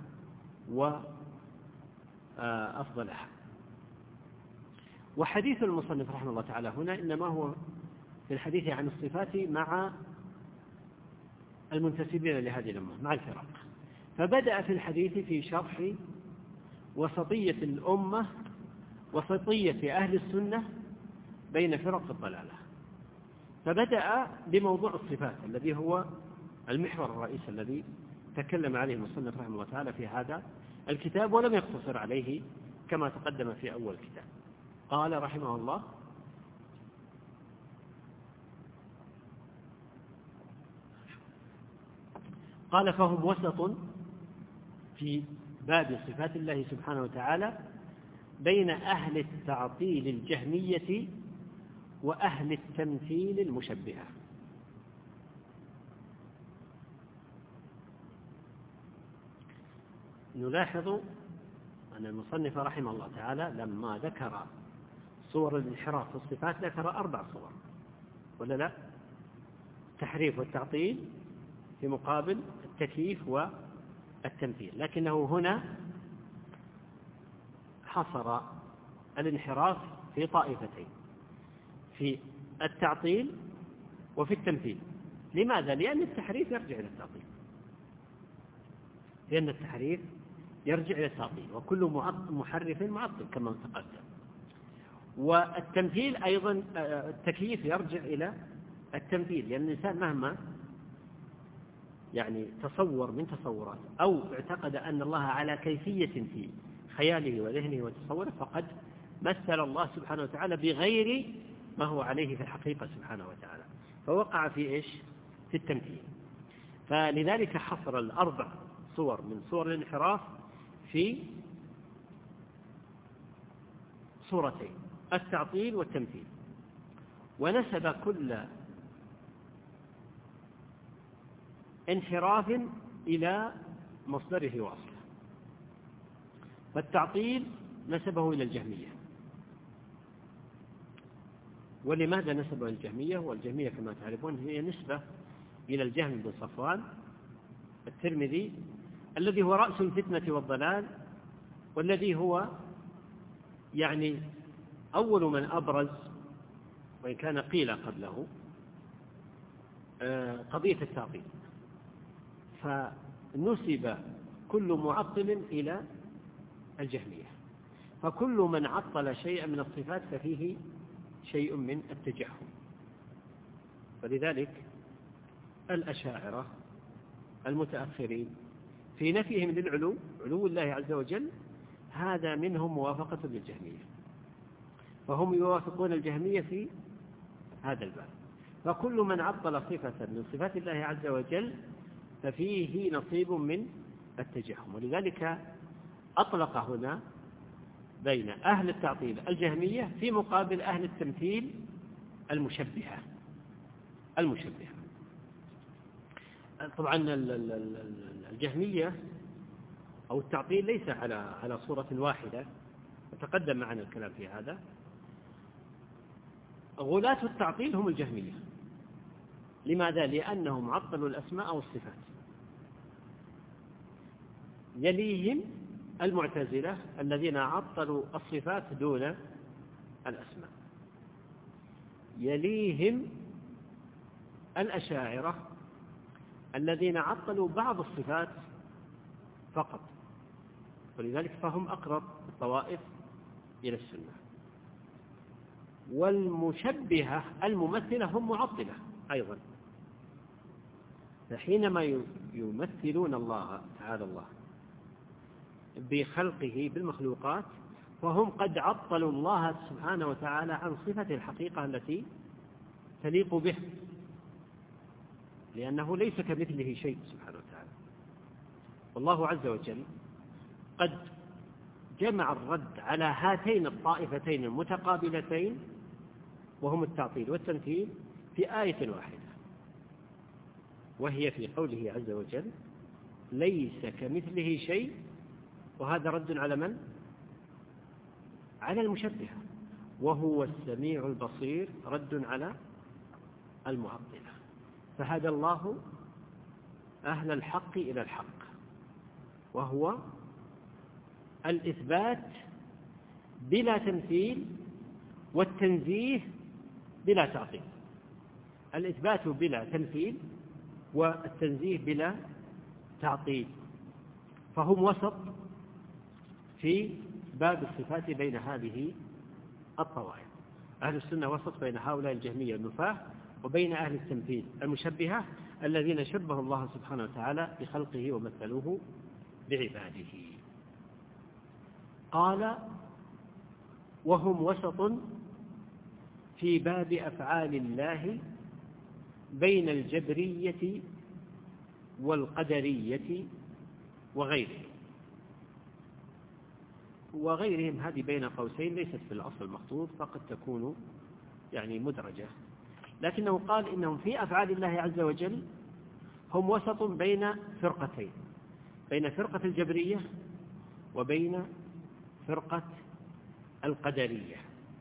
وأفضلها. وحديث المصنف رحمه الله تعالى هنا إنما هو في الحديث عن الصفات مع المنتسبين لهذه الأمة مع الفرق، فبدأ في الحديث في شرح وسطية الأمة، وسطية أهل السنة بين فرق الضلالة، فبدأ بموضوع الصفات الذي هو المحور الرئيسي الذي تكلم عليه المصنف رحمه الله تعالى في هذا الكتاب، ولم يقتصر عليه كما تقدم في أول الكتاب. قال رحمه الله: قال فهم وسط في باب صفات الله سبحانه وتعالى بين أهل التعطيل الجهمية وأهل التمثيل المشبهة. نلاحظ أن المصنف رحمه الله تعالى لما ذكر صور الانحراف في الصفات ذكر أربع صور، ولا لا؟ التحريف والتعطيل في مقابل التكييف والتمثيل، لكنه هنا حصر الانحراف في طائفتين، في التعطيل وفي التمثيل. لماذا؟ لأن التحريف يرجع إلى التعطيل، لأن التحريف يرجع إلى التعطيل، وكل محرف معطل كما تقدم. والتمثيل أيضا التكييف يرجع إلى التمثيل، لأن الإنسان مهما يعني تصور من تصورات أو اعتقد أن الله على كيفية في خياله وذهنه وتصوره، فقد مثل الله سبحانه وتعالى بغير ما هو عليه في الحقيقة سبحانه وتعالى، فوقع في إيش؟ في التمثيل. فلذلك حصر الأربع صور من صور الانحراف في صورتين: التعطيل والتمثيل، ونسب كل انحراف إلى مصدره وأصله. فالتعطيل نسبه إلى الجهمية. ولماذا نسبه إلى الجهمية؟ والجهمية كما تعرفون هي نسبة إلى الجهم بن صفوان الترمذي الذي هو رأس الفتنة والضلال، والذي هو يعني أول من أبرز، وإن كان قيل قبله، قضية التعطيل. فنسب كل معطل إلى الجهمية، فكل من عطل شيئا من الصفات ففيه شيء من التجهم. فلذلك الأشاعرة المتأخرين في نفيهم للعلو، علو الله عز وجل، هذا منهم موافقة للجهمية، فهم يوافقون الجهمية في هذا الباب. فكل من عطل صفة من صفات الله عز وجل ففيه نصيب من التجهم. ولذلك أطلق هنا بين أهل التعطيل الجهمية في مقابل أهل التمثيل المشبهة المشبهة طبعا الجهمية أو التعطيل ليس على على صورة واحدة، وتقدم معنا الكلام في هذا. غلاة التعطيل هم الجهمية. لماذا؟ لأنهم عطلوا الأسماء والصفات. يليهم المعتزلة الذين عطلوا الصفات دون الأسماء. يليهم الأشاعرة الذين عطلوا بعض الصفات فقط، ولذلك فهم أقرب الطوائف إلى السنة. والمشبهة الممثلة هم معطلة أيضا، فحينما يمثلون الله تعالى الله بخلقه بالمخلوقات فهم قد عطلوا الله سبحانه وتعالى عن صفة الحقيقة التي تليق به، لأنه ليس كمثله شيء سبحانه وتعالى. والله عز وجل قد جمع الرد على هاتين الطائفتين المتقابلتين وهم التعطيل والتمثيل في آية واحدة، وهي في قوله عز وجل ليس كمثله شيء، وهذا رد على من؟ على المشبهة. وهو السميع البصير رد على المعطلة. فهدى الله أهل الحق إلى الحق، وهو الإثبات بلا تمثيل والتنزيه بلا تعطيل. الإثبات بلا تمثيل والتنزيه بلا تعطيل. فهم وسط في باب الصفات بين هذه الطوائف. أهل السنة وسط بين هؤلاء الجهمية النفاة وبين أهل التمثيل المشبهة الذين شبهوا الله سبحانه وتعالى بخلقه ومثلوه بعباده. قال وهم وسط في باب أفعال الله بين الجبرية والقدرية وغيرهم. وغيرهم هذه بين قوسين ليست في الأصل مخطوط، فقد تكون يعني مدرجة، لكنه قال إنهم في أفعال الله عز وجل هم وسط بين فرقتين، بين فرقة الجبرية وبين فرقة القدرية.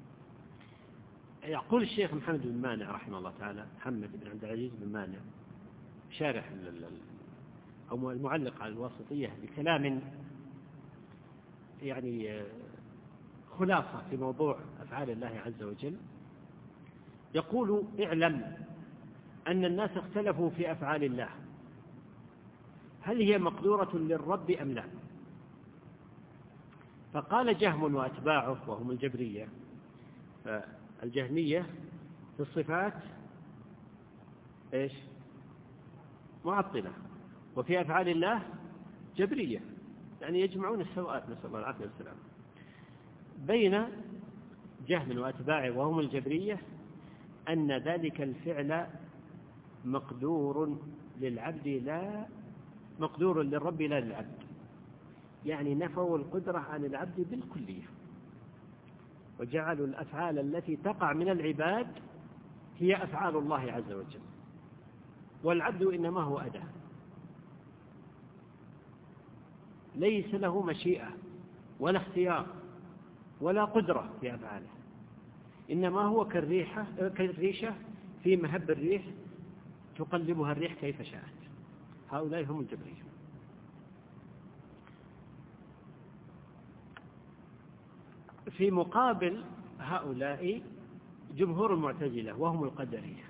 يقول الشيخ محمد بن مانع رحمه الله تعالى، محمد بن عبد العزيز بن مانع شارح أو المعلق على الواسطية بكلام يعني خلاصة في موضوع أفعال الله عز وجل، يقول اعلم أن الناس اختلفوا في أفعال الله، هل هي مقدورة للرب أم لا؟ فقال جهم وأتباعه وهم الجبرية، الجهمية في الصفات إيش؟ معطلة، وفي أفعال الله جبرية، يعني يجمعون السوءات، نسأل الله العافية والسلام. بين جهم وأتباعه وهم الجبرية أن ذلك الفعل مقدور للعبد لا مقدور للرب لا للعبد، يعني نفوا القدرة عن العبد بالكلية، وجعلوا الأفعال التي تقع من العباد هي أفعال الله عز وجل، والعبد إنما هو أداة، ليس له مشيئة ولا اختيار ولا قدرة في أفعاله، إنما هو كالريحة كالريشة في مهب الريح تقلبها الريح كيف شاءت. هؤلاء هم الجبرية. في مقابل هؤلاء جمهور المعتزلة وهم القدرية،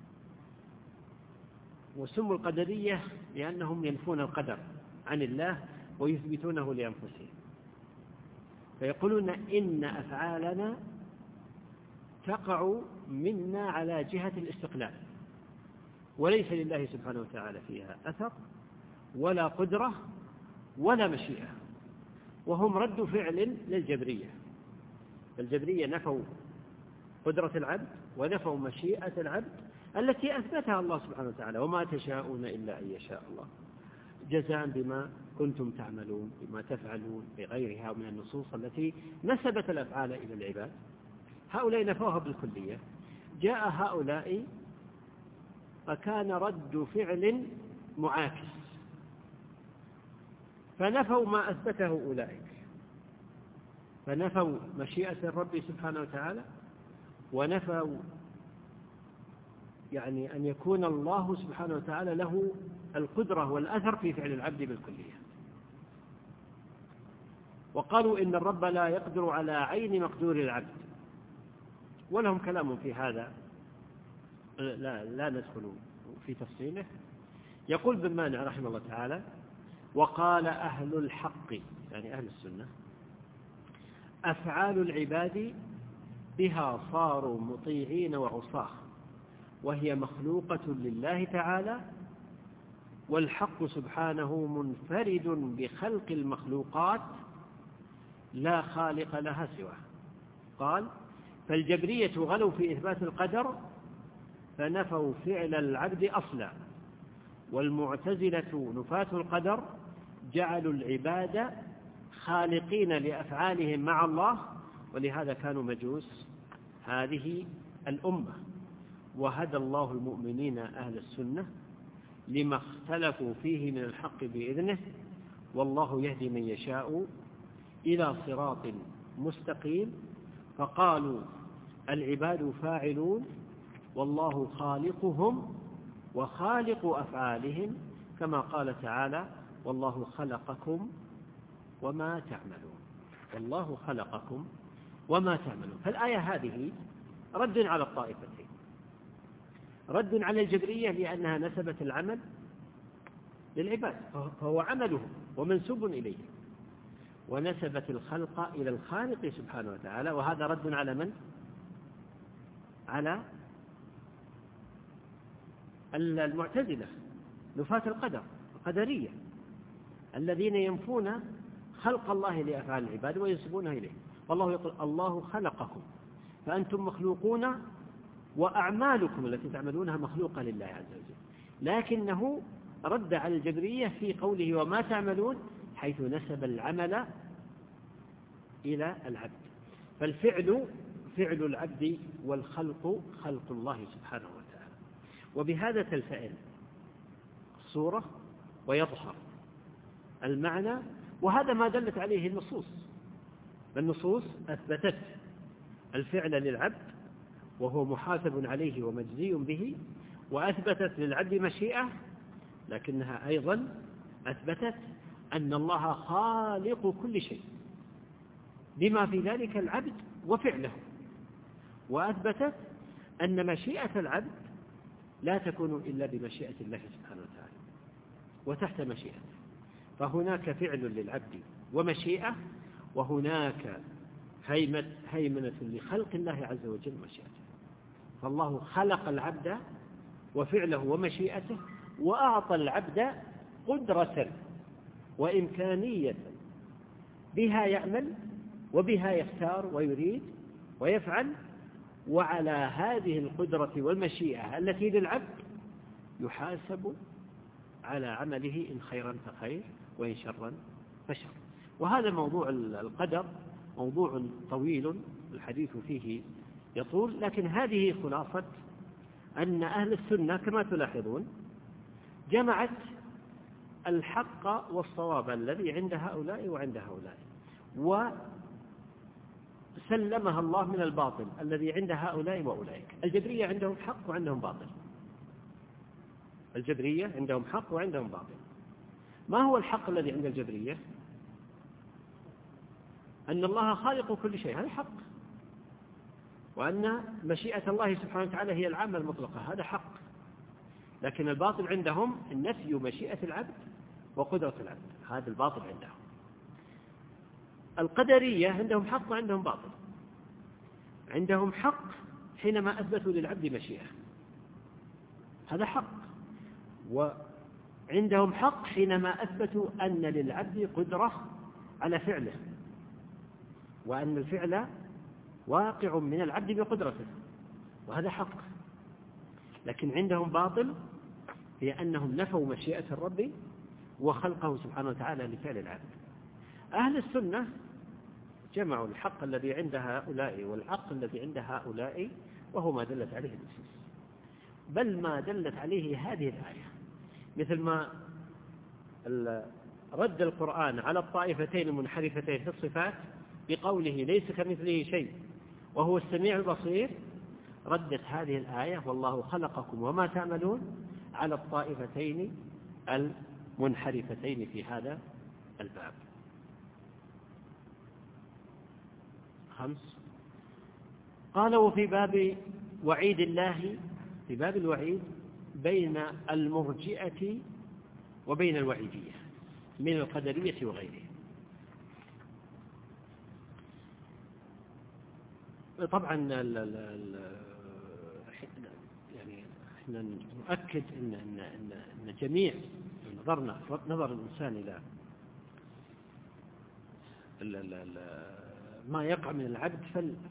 وسموا القدرية لأنهم ينفون القدر عن الله ويثبتونه لأنفسهم، فيقولون إن أفعالنا تقع منا على جهة الاستقلال، وليس لله سبحانه وتعالى فيها أثر ولا قدرة ولا مشيئة، وهم رد فعل للجبرية. الجبرية نفوا قدرة العبد ونفوا مشيئة العبد التي أثبتها الله سبحانه وتعالى، وما تشاءون إلا أن يشاء الله، جزاء بما كنتم تعملون، بما تفعلون، بغيرها من النصوص التي نسبت الأفعال إلى العباد. هؤلاء نفوها بالكلية. جاء هؤلاء فكان رد فعل معاكس، فنفوا ما أثبته أولئك، فنفوا مشيئة الرب سبحانه وتعالى، ونفوا يعني أن يكون الله سبحانه وتعالى له القدرة والأثر في فعل العبد بالكلية. وقالوا إن الرب لا يقدر على عين مقدور العبد، ولهم كلام في هذا لا, لا ندخل في تفصيله. يقول ابن مانع رحمه الله تعالى: وقال أهل الحق، يعني أهل السنة: أفعال العباد بها صاروا مطيعين وعصاه، وهي مخلوقة لله تعالى، والحق سبحانه منفرد بخلق المخلوقات لا خالق لها سواه. قال: فالجبرية غلوا في إثبات القدر فنفوا فعل العبد أصلا، والمعتزلة نفاة القدر جعلوا العباد خالقين لأفعالهم مع الله، ولهذا كانوا مجوس هذه الأمة. وهدى الله المؤمنين أهل السنة لما اختلفوا فيه من الحق بإذنه، والله يهدي من يشاء إلى صراط مستقيم. فقالوا: العباد فاعلون، والله خالقهم وخالق أفعالهم، كما قال تعالى: والله خلقكم وما تعملون. والله خلقكم وما تعملون. فالآية هذه رد على الطائفتين، رد على الجبرية لأنها نسبت العمل للعباد فهو عملهم ومنسوب إليه، ونسبت الخلق إلى الخالق سبحانه وتعالى، وهذا رد على من؟ على المعتزلة نفاة القدر، القدرية، الذين ينفون خلق الله لأفعال العباد وينسبونها إليه. والله يقول: الله خلقكم فأنتم مخلوقون، وأعمالكم التي تعملونها مخلوقة لله عز وجل. لكنه رد على الجبرية في قوله وما تعملون، حيث نسب العمل إلى العبد. فالفعل فعل العبد، والخلق خلق الله سبحانه وتعالى. وبهذا تلتئم الصورة ويظهر المعنى، وهذا ما دلت عليه النصوص. النصوص أثبتت الفعل للعبد وهو محاسب عليه ومجزي به، وأثبتت للعبد مشيئة، لكنها أيضا أثبتت أن الله خالق كل شيء بما في ذلك العبد وفعله، وأثبتت أن مشيئة العبد لا تكون إلا بمشيئة الله سبحانه وتعالى وتحت مشيئته. فهناك فعل للعبد ومشيئة، وهناك هيمنة لخلق الله عز وجل مشيئته. فالله خلق العبد وفعله ومشيئته، وأعطى العبد قدرة وإمكانية بها يعمل وبها يختار ويريد ويفعل، وعلى هذه القدرة والمشيئة التي للعبد يحاسب على عمله، إن خيرا فخير وإن شرا فشر. وهذا موضوع القدر موضوع طويل الحديث فيه يطول، لكن هذه خلاصة أن أهل السنة كما تلاحظون جمعت الحق والصواب الذي عند هؤلاء وعند هؤلاء، وسلمها الله من الباطل الذي عند هؤلاء وأولئك. الجبرية عندهم حق وعندهم باطل، الجبرية عندهم حق وعندهم باطل. ما هو الحق الذي عند الجبرية؟ أن الله خالق كل شيء، هذا حق، وأن مشيئة الله سبحانه وتعالى هي العامة المطلقة، هذا حق. لكن الباطل عندهم النفي مشيئة العبد وقدرة العبد، هذا الباطل عندهم. القدرية عندهم حق وعندهم باطل. عندهم حق حينما أثبتوا للعبد مشيئة، هذا حق، وعندهم حق حينما أثبتوا أن للعبد قدرة على فعله، وأن الفعل واقع من العبد بقدرته، وهذا حق. لكن عندهم باطل هي أنهم نفوا مشيئة الرب وخلقه سبحانه وتعالى لفعل العبد. أهل السنة جمعوا الحق الذي عند هؤلاء والحق الذي عند هؤلاء، وهو ما دلت عليه النصوص، بل ما دلت عليه هذه الآية، مثل ما رد القرآن على الطائفتين المنحرفتين في الصفات بقوله ليس كمثله شيء وهو السميع البصير، ردت هذه الآية والله خلقكم وما تعملون على الطائفتين المنحرفتين في هذا الباب. خمس، قال وفي باب وعيد الله، في باب الوعيد بين المرجئة وبين الوعيدية من القدرية وغيره. طبعا ال ال ال يعني احنا نؤكد ان ان ان, إن جميع نظرنا نظر الانسان الى ال ال ال ما يقع من العبد،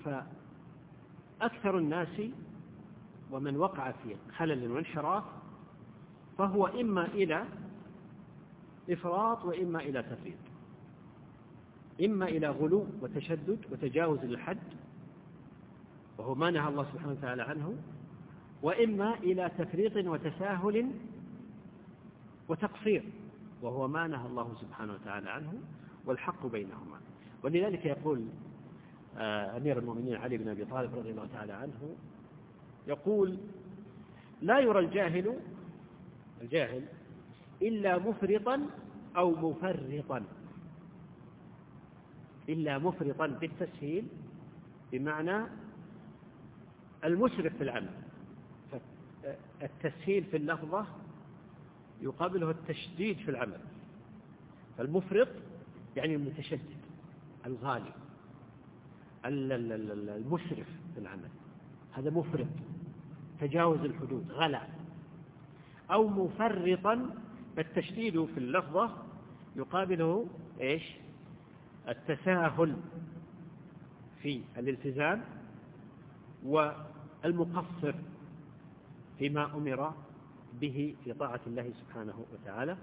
فاكثر الناس ومن وقع في خلل وانحراف فهو اما الى افراط واما الى تفريط، اما الى غلو وتشدد وتجاوز للحد وهو ما نهى الله سبحانه وتعالى عنه، وإما إلى تفريط وتساهل وتقصير وهو ما نهى الله سبحانه وتعالى عنه، والحق بينهما. ولذلك يقول أمير المؤمنين علي بن أبي طالب رضي الله تعالى عنه، يقول لا يرى الجاهل الجاهل إلا مفرطا أو مفرطا، إلا مفرطا بالتسهيل بمعنى المسرف في العمل، التسهيل في اللفظة يقابله التشديد في العمل، فالمفرط يعني المتشدد الغالي المسرف في العمل، هذا مفرط تجاوز الحدود غلا. أو مفرطا فالتشديد في اللفظة يقابله إيش؟ التساهل في الالتزام والمقصر فيما أمر به في طاعة الله سبحانه وتعالى،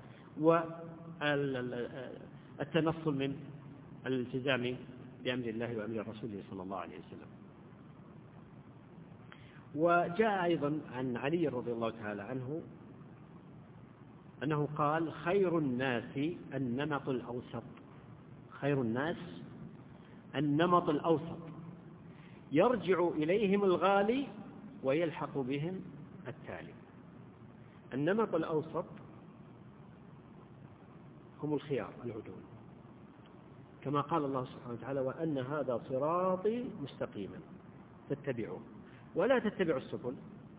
والتنصل من الالتزام بأمر الله وأمر رسوله صلى الله عليه وسلم. وجاء أيضا عن علي رضي الله تعالى عنه أنه قال خير الناس النمط الأوسط، خير الناس النمط الأوسط يرجع إليهم الغالي ويلحق بهم التالي. النمط الأوسط هم الخيار العدول، كما قال الله سبحانه وتعالى وأن هذا صراطي مستقيما فاتبعوه ولا تتبعوا السبل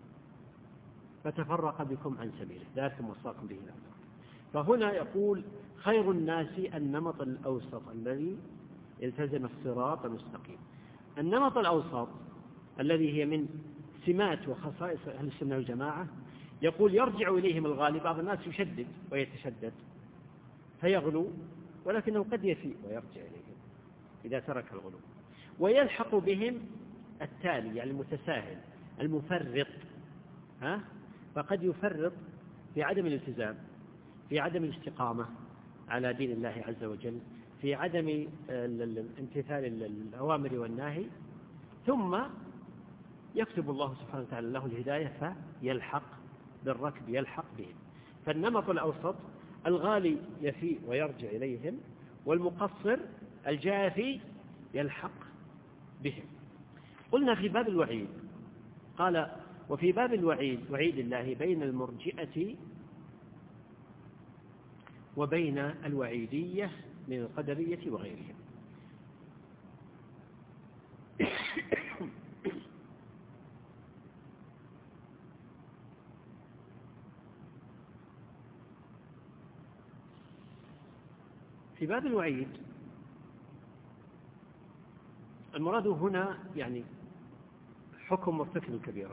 فتفرق بكم عن سبيله ذلكم وصاكم به لعلكم. فهنا يقول خير الناس النمط الأوسط الذي التزم الصراط المستقيم. النمط الأوسط الذي هي من سمات وخصائص أهل السنة والجماعة يقول يرجع إليهم الغالي. بعض الناس يشدد ويتشدد فيغلو، ولكنه قد يفيء ويرجع إليهم إذا ترك الغلو، ويلحق بهم التالي يعني المتساهل المفرط، ها؟ فقد يفرط في عدم الالتزام، في عدم الاستقامة على دين الله عز وجل، في عدم امتثال الأوامر والناهي، ثم يكتب الله سبحانه وتعالى له الهداية فيلحق بالركب يلحق بهم. فالنمط الأوسط الغالي يفيء ويرجع إليهم، والمقصر الجافي يلحق بهم. قلنا في باب الوعيد قال وفي باب الوعيد وعيد الله بين المرجئة وبين الوعيدية من القدرية وغيرهم. في باب الوعيد المراد هنا يعني حكم مرتكب الكبيرة.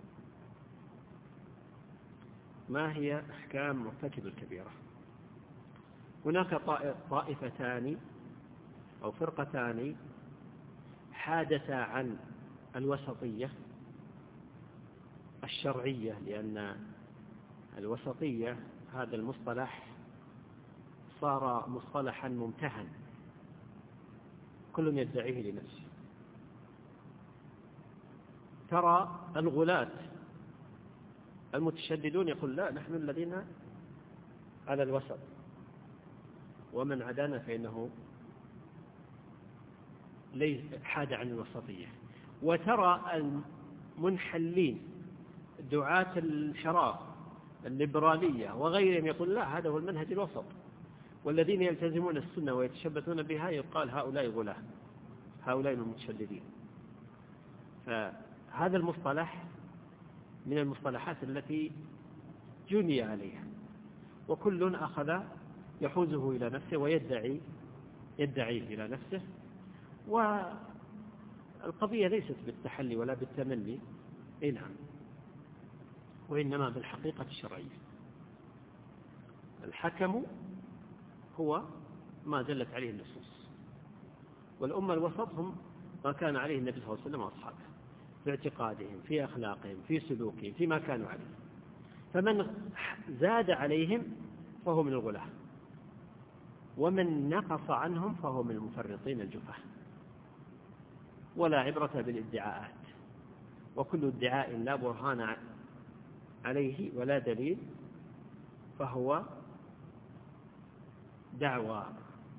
ما هي أحكام مرتكب الكبيرة؟ هناك طائفتان أو فرقتان حادث عن الوسطية الشرعية، لأن الوسطية هذا المصطلح صار مصطلحا ممتهن كل يدعيه لنفسه. ترى الغلاة المتشددون يقول لا، نحن الذين على الوسط، ومن عدانا فإنه ليس حاد عن الوسطية. وترى المنحلين دعاة الشراب الليبرالية وغيرهم يقول لا، هذا هو المنهج الوسط، والذين يلتزمون السنة ويتشبثون بها يقال هؤلاء غلاة، هؤلاء المتشددين. فهذا المصطلح من المصطلحات التي جني عليها، وكل أخذ يحوزه إلى نفسه ويدعي يدعيه إلى نفسه. والقضية ليست بالتحلي ولا بالتمني، إيه نعم، وإنما بالحقيقة الشرعية. الحكم هو ما دلت عليه النصوص، والأمة الوسط هم ما كان عليه النبي صلى الله عليه وسلم وأصحابه في اعتقادهم، في أخلاقهم، في سلوكهم، فيما كانوا عليه. فمن زاد عليهم فهو من الغلاة، ومن نقص عنهم فهو من المفرطين الجفاة. ولا عبرة بالادعاءات، وكل ادعاء لا برهان عليه ولا دليل فهو دعوى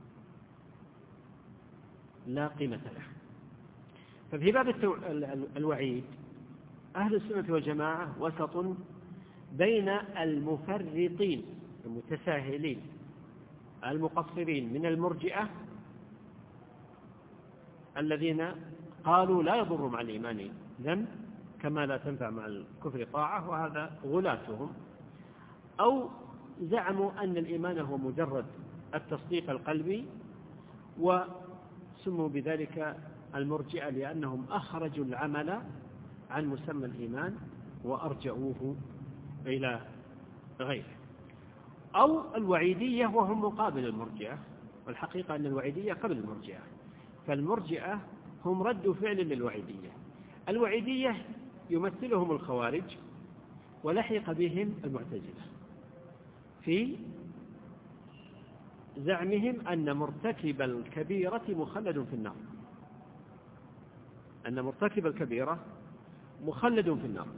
لا قيمة له. ففي باب الوعيد أهل السنة والجماعة وسط بين المفرطين المتساهلين المقصرين من المرجئة الذين قالوا لا يضر مع الإيمان ذنب كما لا تنفع مع الكفر طاعة، وهذا غلاتهم، أو زعموا أن الإيمان هو مجرد التصديق القلبي، وسموا بذلك المرجئة لأنهم أخرجوا العمل عن مسمى الإيمان وأرجعوه إلى غيره. أو الوعيدية وهم مقابل المرجئة، والحقيقة أن الوعيدية قبل المرجئة، فالمرجئة هم رد فعل للوعيدية. الوعيدية يمثلهم الخوارج، ولحق بهم المعتزلة في زعمهم أن مرتكب الكبيرة مخلد في النار، أن مرتكب الكبيرة مخلد في النار.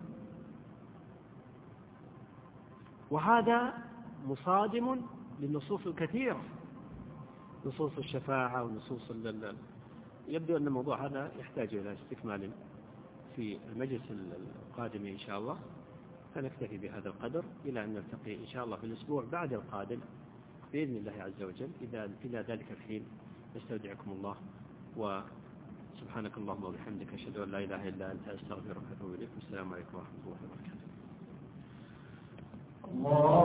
وهذا مصادم للنصوص الكثيرة، نصوص الشفاعة ونصوص اللل. يبدو أن الموضوع هذا يحتاج إلى استكمال في المجلس القادم إن شاء الله، فنكتفي بهذا القدر إلى أن نلتقي إن شاء الله في الأسبوع بعد القادم بإذن الله عز وجل. إذا إلى ذلك الحين نستودعكم الله، وسبحانك اللهم وبحمدك أشهد أن لا إله إلا أنت أستغفرك وأتوب إليك. والسلام عليكم ورحمة الله وبركاته.